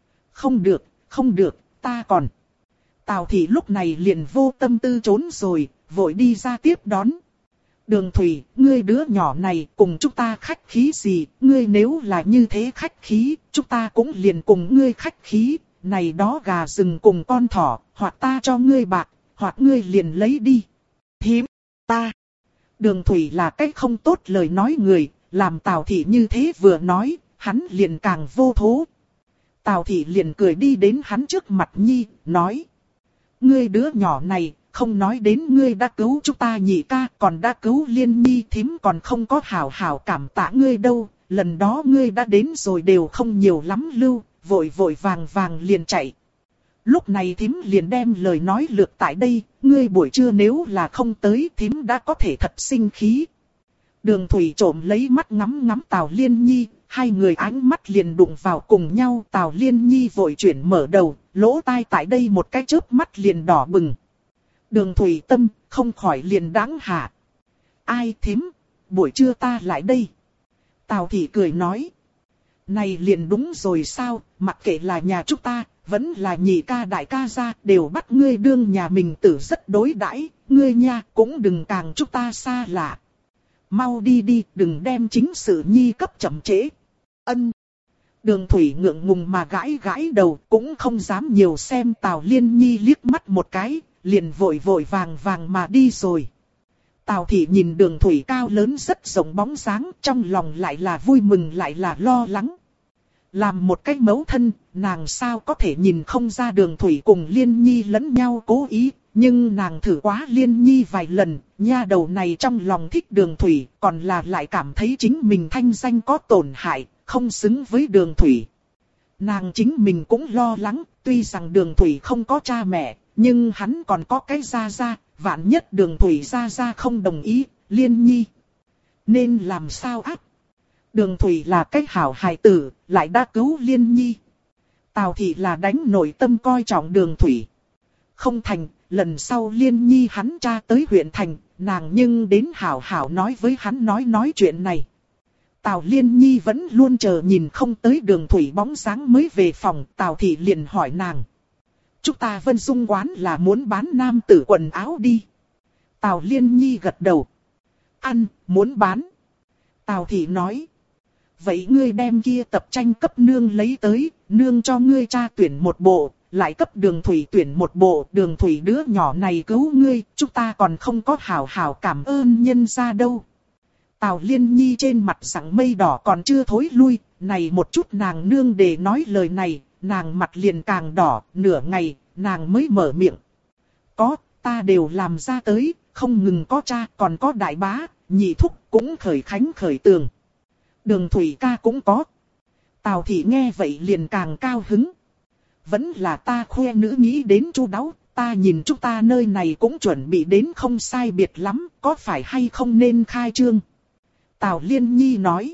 Không được, ta còn. Tào Thị lúc này liền vô tâm tư trốn rồi, vội đi ra tiếp đón. Đường Thủy, ngươi đứa nhỏ này cùng chúng ta khách khí gì, ngươi nếu là như thế khách khí, chúng ta cũng liền cùng ngươi khách khí, này đó gà rừng cùng con thỏ, hoặc ta cho ngươi bạc, hoặc ngươi liền lấy đi. Thím, ta. Đường Thủy là cách không tốt lời nói người, làm Tào Thị như thế vừa nói, hắn liền càng vô thố. Tào Thị liền cười đi đến hắn trước mặt Nhi, nói. Ngươi đứa nhỏ này, không nói đến ngươi đã cứu chúng ta nhị ca, còn đã cứu Liên Nhi thím còn không có hảo hảo cảm tạ ngươi đâu, lần đó ngươi đã đến rồi đều không nhiều lắm lưu, vội vội vàng vàng liền chạy. Lúc này thím liền đem lời nói lược tại đây, ngươi buổi trưa nếu là không tới thím đã có thể thật sinh khí. Đường Thủy trộm lấy mắt ngắm ngắm Tào Liên Nhi, hai người ánh mắt liền đụng vào cùng nhau. Tào Liên Nhi vội chuyển mở đầu, lỗ tai tại đây một cái chớp mắt liền đỏ bừng. Đường Thủy tâm không khỏi liền đáng hạ. Ai thím, buổi trưa ta lại đây. Tào Thị cười nói. Này liền đúng rồi sao, mặc kệ là nhà chúng ta, vẫn là nhị ca đại ca gia, đều bắt ngươi đương nhà mình tử rất đối đãi, ngươi nha cũng đừng càng chúng ta xa lạ. Mau đi đi, đừng đem chính sự nhi cấp chậm trễ. Ân. Đường Thủy ngượng ngùng mà gãi gãi đầu, cũng không dám nhiều xem Tào Liên Nhi liếc mắt một cái, liền vội vội vàng vàng mà đi rồi. Tào Thị nhìn Đường Thủy cao lớn rất rộng bóng dáng, trong lòng lại là vui mừng lại là lo lắng. Làm một cách mẫu thân, nàng sao có thể nhìn không ra Đường Thủy cùng Liên Nhi lẫn nhau cố ý, nhưng nàng thử quá Liên Nhi vài lần, nha đầu này trong lòng thích Đường Thủy, còn là lại cảm thấy chính mình thanh danh có tổn hại, không xứng với Đường Thủy. Nàng chính mình cũng lo lắng, tuy rằng Đường Thủy không có cha mẹ, nhưng hắn còn có cái gia gia, vạn nhất Đường Thủy gia gia không đồng ý, Liên Nhi nên làm sao ác? Đường Thủy là cái hảo hài tử, lại đã cứu Liên Nhi. Tào Thị là đánh nội tâm coi trọng Đường Thủy. Không thành, lần sau Liên Nhi hắn cha tới huyện thành, nàng nhưng đến hảo hảo nói với hắn nói chuyện này. Tào Liên Nhi vẫn luôn chờ nhìn không tới Đường Thủy bóng dáng mới về phòng, Tào Thị liền hỏi nàng. Chúng ta Vân Dung quán là muốn bán nam tử quần áo đi. Tào Liên Nhi gật đầu. Ăn, muốn bán. Tào Thị nói. Vậy ngươi đem kia tập tranh cấp nương lấy tới, nương cho ngươi cha tuyển một bộ, lại cấp Đường Thủy tuyển một bộ. Đường Thủy đứa nhỏ này cứu ngươi, chúng ta còn không có hảo hảo cảm ơn nhân gia đâu. Tào Liên Nhi trên mặt sẵn mây đỏ còn chưa thối lui, này một chút nàng nương để nói lời này, nàng mặt liền càng đỏ, nửa ngày, nàng mới mở miệng. Có, ta đều làm ra tới, không ngừng có cha, còn có đại bá, nhị thúc cũng khởi khánh khởi tường. Đường Thủy ca cũng có. Tào Thị nghe vậy liền càng cao hứng. Vẫn là ta khoe nữ nghĩ đến chu đáo, ta nhìn chúng ta nơi này cũng chuẩn bị đến không sai biệt lắm, có phải hay không nên khai trương. Tào Liên Nhi nói.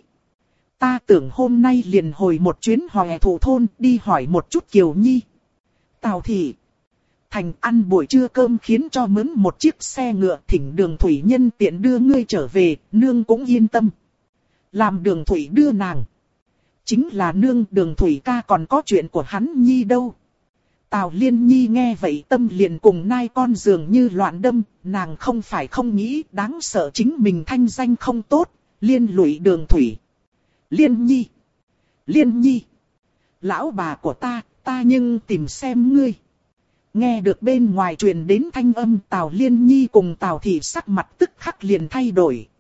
Ta tưởng hôm nay liền hồi một chuyến Hòe Thủ thôn đi hỏi một chút Kiều Nhi. Tào Thị. Thành ăn buổi trưa cơm khiến cho mướn một chiếc xe ngựa thỉnh Đường Thủy nhân tiện đưa ngươi trở về, nương cũng yên tâm. Làm Đường Thủy đưa nàng. Chính là nương, Đường Thủy ca còn có chuyện của hắn nhi đâu. Tào Liên Nhi nghe vậy tâm liền cùng nai con dường như loạn đâm, nàng không phải không nghĩ, đáng sợ chính mình thanh danh không tốt, liên lụy Đường Thủy. Liên Nhi! Liên Nhi! Lão bà của ta nhưng tìm xem ngươi. Nghe được bên ngoài truyền đến thanh âm, Tào Liên Nhi cùng Tào Thị sắc mặt tức khắc liền thay đổi.